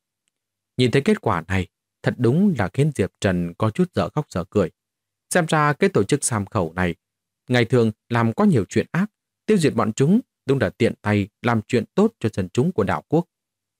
Nhìn thấy kết quả này, thật đúng là khiến Diệp Trần có chút dở khóc dở cười. Xem ra cái tổ chức Sam Khẩu này, ngày thường làm có nhiều chuyện ác, tiêu diệt bọn chúng đúng là tiện tay làm chuyện tốt cho dân chúng của đảo quốc.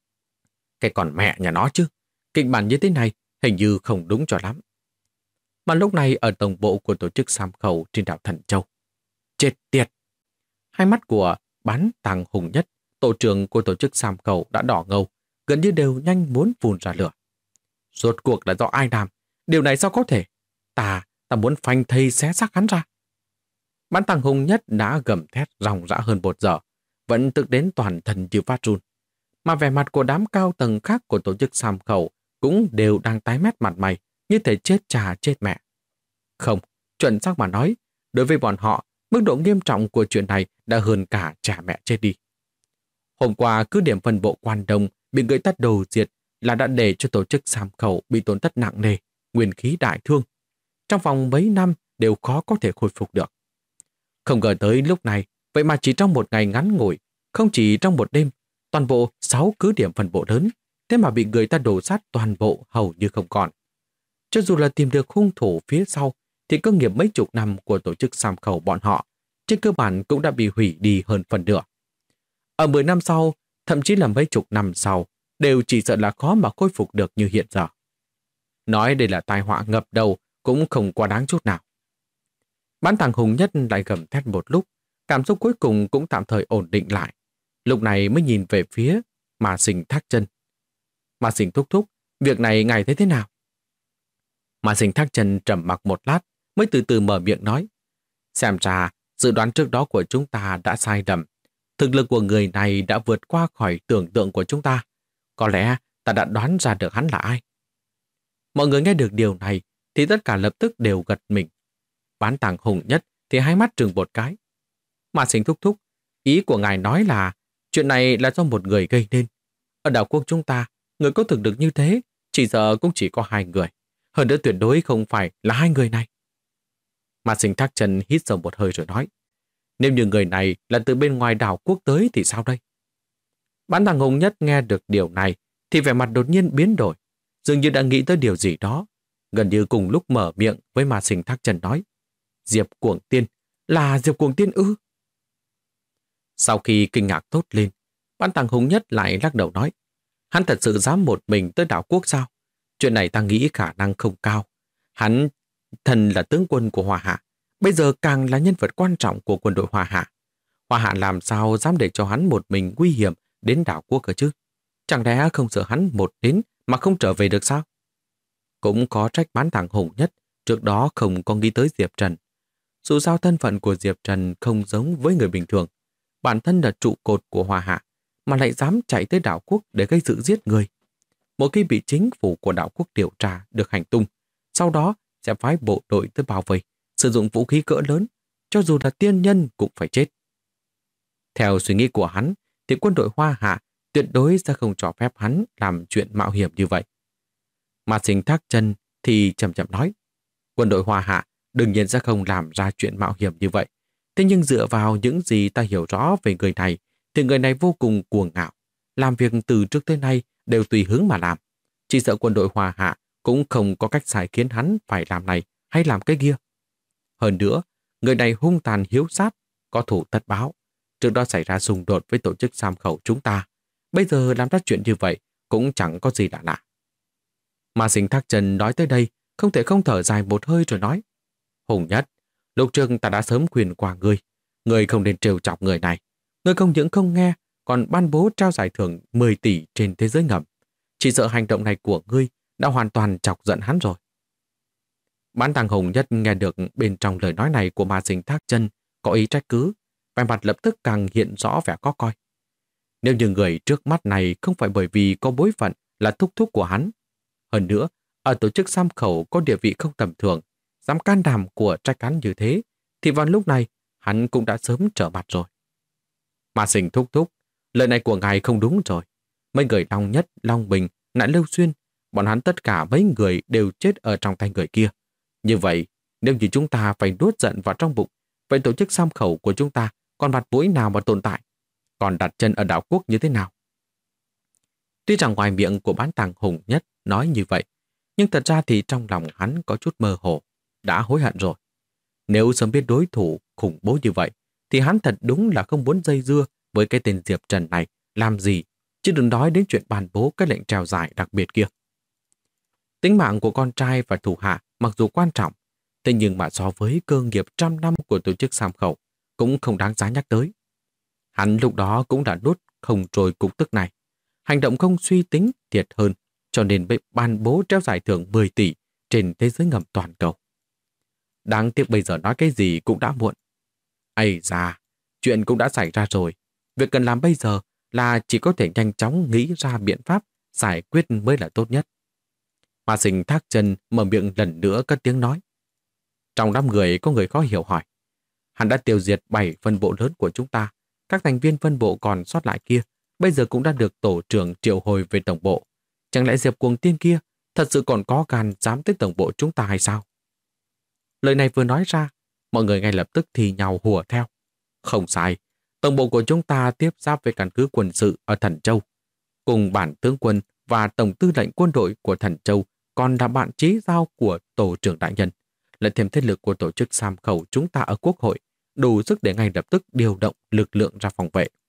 Cái còn mẹ nhà nó chứ, kịch bản như thế này hình như không đúng cho lắm. Mà lúc này ở tổng bộ của tổ chức Sam Khẩu trên đảo Thần Châu. Chết tiệt! Hai mắt của Bán Tàng Hùng Nhất, tổ trưởng của tổ chức Sam Khẩu đã đỏ ngầu, gần như đều nhanh muốn phun ra lửa. Rốt cuộc là do ai làm? Điều này sao có thể? Ta muốn phanh thây xé xác hắn ra. Bán Tàng Hùng Nhất đã gầm thét ròng rã hơn 1 giờ, vẫn tức đến toàn thân như phát run. Mà vẻ mặt của đám cao tầng khác của tổ chức Sam Khẩu cũng đều đang tái mét mặt mày, như thể chết cha chết mẹ. Không, chuẩn xác mà nói, đối với bọn họ, mức độ nghiêm trọng của chuyện này đã hơn cả cha mẹ chết đi. Hôm qua, cứ điểm phân bộ Quan Đông bị người ta đồ diệt là đã để cho tổ chức Sam Khẩu bị tổn thất nặng nề, nguyên khí đại thương. Trong vòng mấy năm đều khó có thể khôi phục được. Không ngờ tới lúc này, vậy mà chỉ trong một ngày ngắn ngủi, không chỉ trong một đêm, toàn bộ 6 cứ điểm phân bộ lớn, thế mà bị người ta đổ sát toàn bộ hầu như không còn. Cho dù là tìm được hung thủ phía sau, thì cơ nghiệp mấy chục năm của tổ chức Sam Khẩu bọn họ, trên cơ bản cũng đã bị hủy đi hơn phần nửa. Ở 10 năm sau, thậm chí là mấy chục năm sau, đều chỉ sợ là khó mà khôi phục được như hiện giờ. Nói đây là tai họa ngập đầu cũng không quá đáng chút nào. Bán Tàng Hùng Nhất lại gầm thét một lúc, cảm xúc cuối cùng cũng tạm thời ổn định lại. Lúc này mới nhìn về phía Mà Sinh Thác Chân. Mà Sinh thúc thúc, việc này ngài thấy thế nào? Mà Sinh Thác Chân trầm mặc một lát, mới từ từ mở miệng nói. Xem ra, dự đoán trước đó của chúng ta đã sai lầm. Thực lực của người này đã vượt qua khỏi tưởng tượng của chúng ta. Có lẽ ta đã đoán ra được hắn là ai. Mọi người nghe được điều này thì tất cả lập tức đều gật mình. Bán Tàng Hùng Nhất thì hai mắt trừng một cái. Mà Sinh thúc thúc, ý của ngài nói là chuyện này là do một người gây nên. Ở đảo quốc chúng ta, Người có thực lực như thế, chỉ sợ cũng chỉ có 2 người. Hơn nữa tuyệt đối không phải là 2 người này. Mà Sinh Thác Chân hít sâu một hơi rồi nói, nếu như người này là từ bên ngoài đảo quốc tới thì sao đây? Bán thằng Hùng Nhất nghe được điều này thì vẻ mặt đột nhiên biến đổi, dường như đã nghĩ tới điều gì đó. Gần như cùng lúc mở miệng với Ma Sinh Thác Chân nói, Diệp Cuồng Tiên, là Diệp Cuồng Tiên ư? Sau khi kinh ngạc thốt lên, Bán thằng Hùng Nhất lại lắc đầu nói, hắn thật sự dám một mình tới đảo quốc sao? Chuyện này ta nghĩ khả năng không cao. Hắn thần là tướng quân của Hoa Hạ, bây giờ càng là nhân vật quan trọng của quân đội Hoa Hạ. Hoa Hạ làm sao dám để cho hắn một mình nguy hiểm đến đảo quốc cơ chứ? Chẳng lẽ không sợ hắn một đến mà không trở về được sao? Cũng có trách Bán thằng Hùng Nhất trước đó không có nghĩ tới Diệp Trần. Dù sao thân phận của Diệp Trần không giống với người bình thường. Bản thân là trụ cột của Hoa Hạ mà lại dám chạy tới đảo quốc để gây sự giết người. Một khi bị chính phủ của đảo quốc điều tra được hành tung, sau đó sẽ phái bộ đội tới bảo vệ, sử dụng vũ khí cỡ lớn, cho dù là tiên nhân cũng phải chết. Theo suy nghĩ của hắn, thì quân đội Hoa Hạ tuyệt đối sẽ không cho phép hắn làm chuyện mạo hiểm như vậy. Mà Sinh Thác Chân thì chậm chậm nói, quân đội Hoa Hạ đương nhiên sẽ không làm ra chuyện mạo hiểm như vậy. Thế nhưng dựa vào những gì ta hiểu rõ về người này, thì người này vô cùng cuồng ngạo, làm việc từ trước tới nay đều tùy hứng mà làm. Chỉ sợ quân đội Hoa Hạ cũng không có cách sai khiến hắn phải làm này hay làm cái kia. Hơn nữa, người này hung tàn hiếu sát, có thủ tất báo. Trước đó xảy ra xung đột với tổ chức Sam Khẩu chúng ta. Bây giờ làm ra chuyện như vậy cũng chẳng có gì lạ lạ. Mà Sinh Thác Chân nói tới đây, không thể không thở dài một hơi rồi nói, Hùng Nhất, lúc trước ta đã sớm khuyên qua ngươi. Ngươi không nên trêu chọc người này. Ngươi không những không nghe, còn ban bố trao giải thưởng 10 tỷ trên thế giới ngầm. Chỉ sợ hành động này của ngươi đã hoàn toàn chọc giận hắn rồi. Bán thằng Hùng Nhất nghe được bên trong lời nói này của Ma Sinh Thác Chân có ý trách cứ, vẻ mặt lập tức càng hiện rõ vẻ khó coi. Nếu như người trước mắt này không phải bởi vì có bối phận là thúc thúc của hắn. Hơn nữa, ở tổ chức Sam Khẩu có địa vị không tầm thường, dám can đảm của trách hắn như thế, thì vào lúc này hắn cũng đã sớm trở mặt rồi. Ma Sinh thúc thúc, lời này của ngài không đúng rồi. Mấy người Long Nhất, Long Bình, Nạn Lưu Xuyên, bọn hắn tất cả mấy người đều chết ở trong tay người kia. Như vậy, nếu như chúng ta phải nuốt giận vào trong bụng, vậy tổ chức Sam Khẩu của chúng ta còn mặt mũi nào mà tồn tại? Còn đặt chân ở đảo quốc như thế nào? Tuy rằng ngoài miệng của Bán thằng Hùng Nhất nói như vậy, nhưng thật ra thì trong lòng hắn có chút mơ hồ, đã hối hận rồi. Nếu sớm biết đối thủ khủng bố như vậy, thì hắn thật đúng là không muốn dây dưa với cái tên Diệp Trần này làm gì, chứ đừng nói đến chuyện ban bố cái lệnh treo giải đặc biệt kia. Tính mạng của con trai và thủ hạ mặc dù quan trọng, thế nhưng mà so với cơ nghiệp trăm năm của tổ chức Sam Khẩu cũng không đáng giá nhắc tới. Hắn lúc đó cũng đã nuốt không trôi cục tức này. Hành động không suy tính thiệt hơn, cho nên bị ban bố treo giải thưởng 10 tỷ trên thế giới ngầm toàn cầu. Đáng tiếc bây giờ nói cái gì cũng đã muộn. Ây da, chuyện cũng đã xảy ra rồi. Việc cần làm bây giờ là chỉ có thể nhanh chóng nghĩ ra biện pháp giải quyết mới là tốt nhất. Ma Sinh Thác Chân mở miệng lần nữa cất tiếng nói. Trong đám người có người khó hiểu hỏi. Hắn đã tiêu diệt 7 phân bộ lớn của chúng ta. Các thành viên phân bộ còn sót lại kia bây giờ cũng đã được tổ trưởng triệu hồi về tổng bộ. Chẳng lẽ Diệp Cuồng Tiên kia thật sự còn có gan dám tới tổng bộ chúng ta hay sao? Lời này vừa nói ra, mọi người ngay lập tức thì nhào hùa theo. Không sai, tổng bộ của chúng ta tiếp giáp với căn cứ quân sự ở Thần Châu. Cùng bản tướng quân và tổng tư lệnh quân đội của Thần Châu còn là bạn chí giao của tổ trưởng đại nhân. Lại thêm thế lực của tổ chức Sam Khẩu chúng ta ở quốc hội, đủ sức để ngay lập tức điều động lực lượng ra phòng vệ.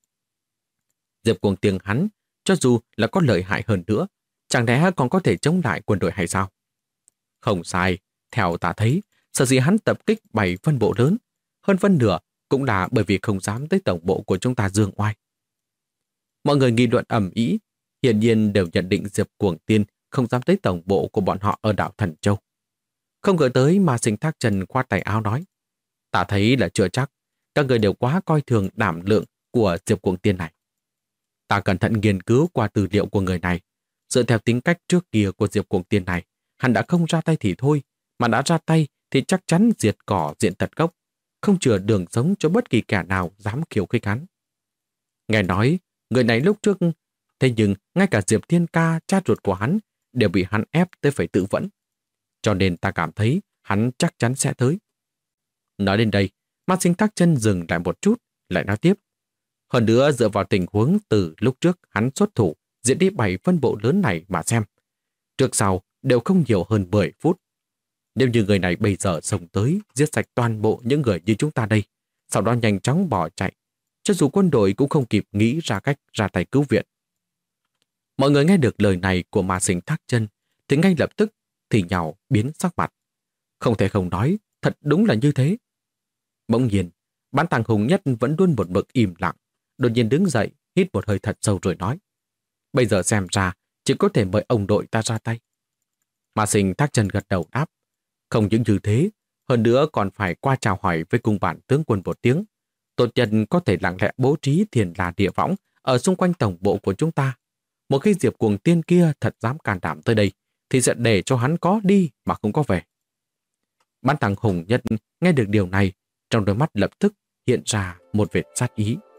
Diệp Cuồng Tiên hắn, cho dù là có lợi hại hơn nữa, chẳng lẽ còn có thể chống lại quân đội hay sao? Không sai, theo ta thấy, sở dĩ hắn tập kích 7 phân bộ lớn, hơn phân nửa cũng là bởi vì không dám tới tổng bộ của chúng ta dương oai. Mọi người nghị luận ầm ĩ, hiển nhiên đều nhận định Diệp Cuồng Tiên không dám tới tổng bộ của bọn họ ở đảo Thần Châu. Không ngờ tới mà Sinh Thác Trần khoát tay áo nói, ta thấy là chưa chắc, các người đều quá coi thường đảm lượng của Diệp Cuồng Tiên này. Ta cẩn thận nghiên cứu qua tư liệu của người này, dựa theo tính cách trước kia của Diệp Cuồng Tiên này, hắn đã không ra tay thì thôi, mà đã ra tay thì chắc chắn diệt cỏ diện tận gốc, không chừa đường sống cho bất kỳ kẻ nào dám khiêu khích hắn. Nghe nói, người này lúc trước Thế nhưng ngay cả Diệp Thiên Ca, cha ruột của hắn, đều bị hắn ép tới phải tự vẫn. Cho nên ta cảm thấy hắn chắc chắn sẽ tới. Nói đến đây, Mạc Sinh Thác Chân dừng lại một chút, lại nói tiếp. Hơn nữa dựa vào tình huống từ lúc trước hắn xuất thủ, diễn đi 7 phân bộ lớn này mà xem. Trước sau đều không nhiều hơn 10 phút. Nếu như người này bây giờ xông tới, giết sạch toàn bộ những người như chúng ta đây, sau đó nhanh chóng bỏ chạy, cho dù quân đội cũng không kịp nghĩ ra cách ra tay cứu viện. Mọi người nghe được lời này của Mạc Sinh Thác Chân thì ngay lập tức thì nhào biến sắc mặt. Không thể không nói, thật đúng là như thế. Bỗng nhiên, Bán Tàng Hùng Nhất vẫn luôn một mực im lặng, đột nhiên đứng dậy, hít một hơi thật sâu rồi nói. Bây giờ xem ra, chỉ có thể mời ông đội ta ra tay. Mạc Sinh Thác Chân gật đầu đáp. Không những như thế, hơn nữa còn phải qua chào hỏi với cung bản tướng quân một tiếng. Tốt nhất có thể lặng lẽ bố trí Thiền La Địa Võng ở xung quanh tổng bộ của chúng ta. Một khi Diệp Cuồng Tiên kia thật dám can đảm tới đây, thì sẽ để cho hắn có đi mà không có về. Bán Tàng Hùng Nhất nghe được điều này, trong đôi mắt lập tức hiện ra một vệt sát ý.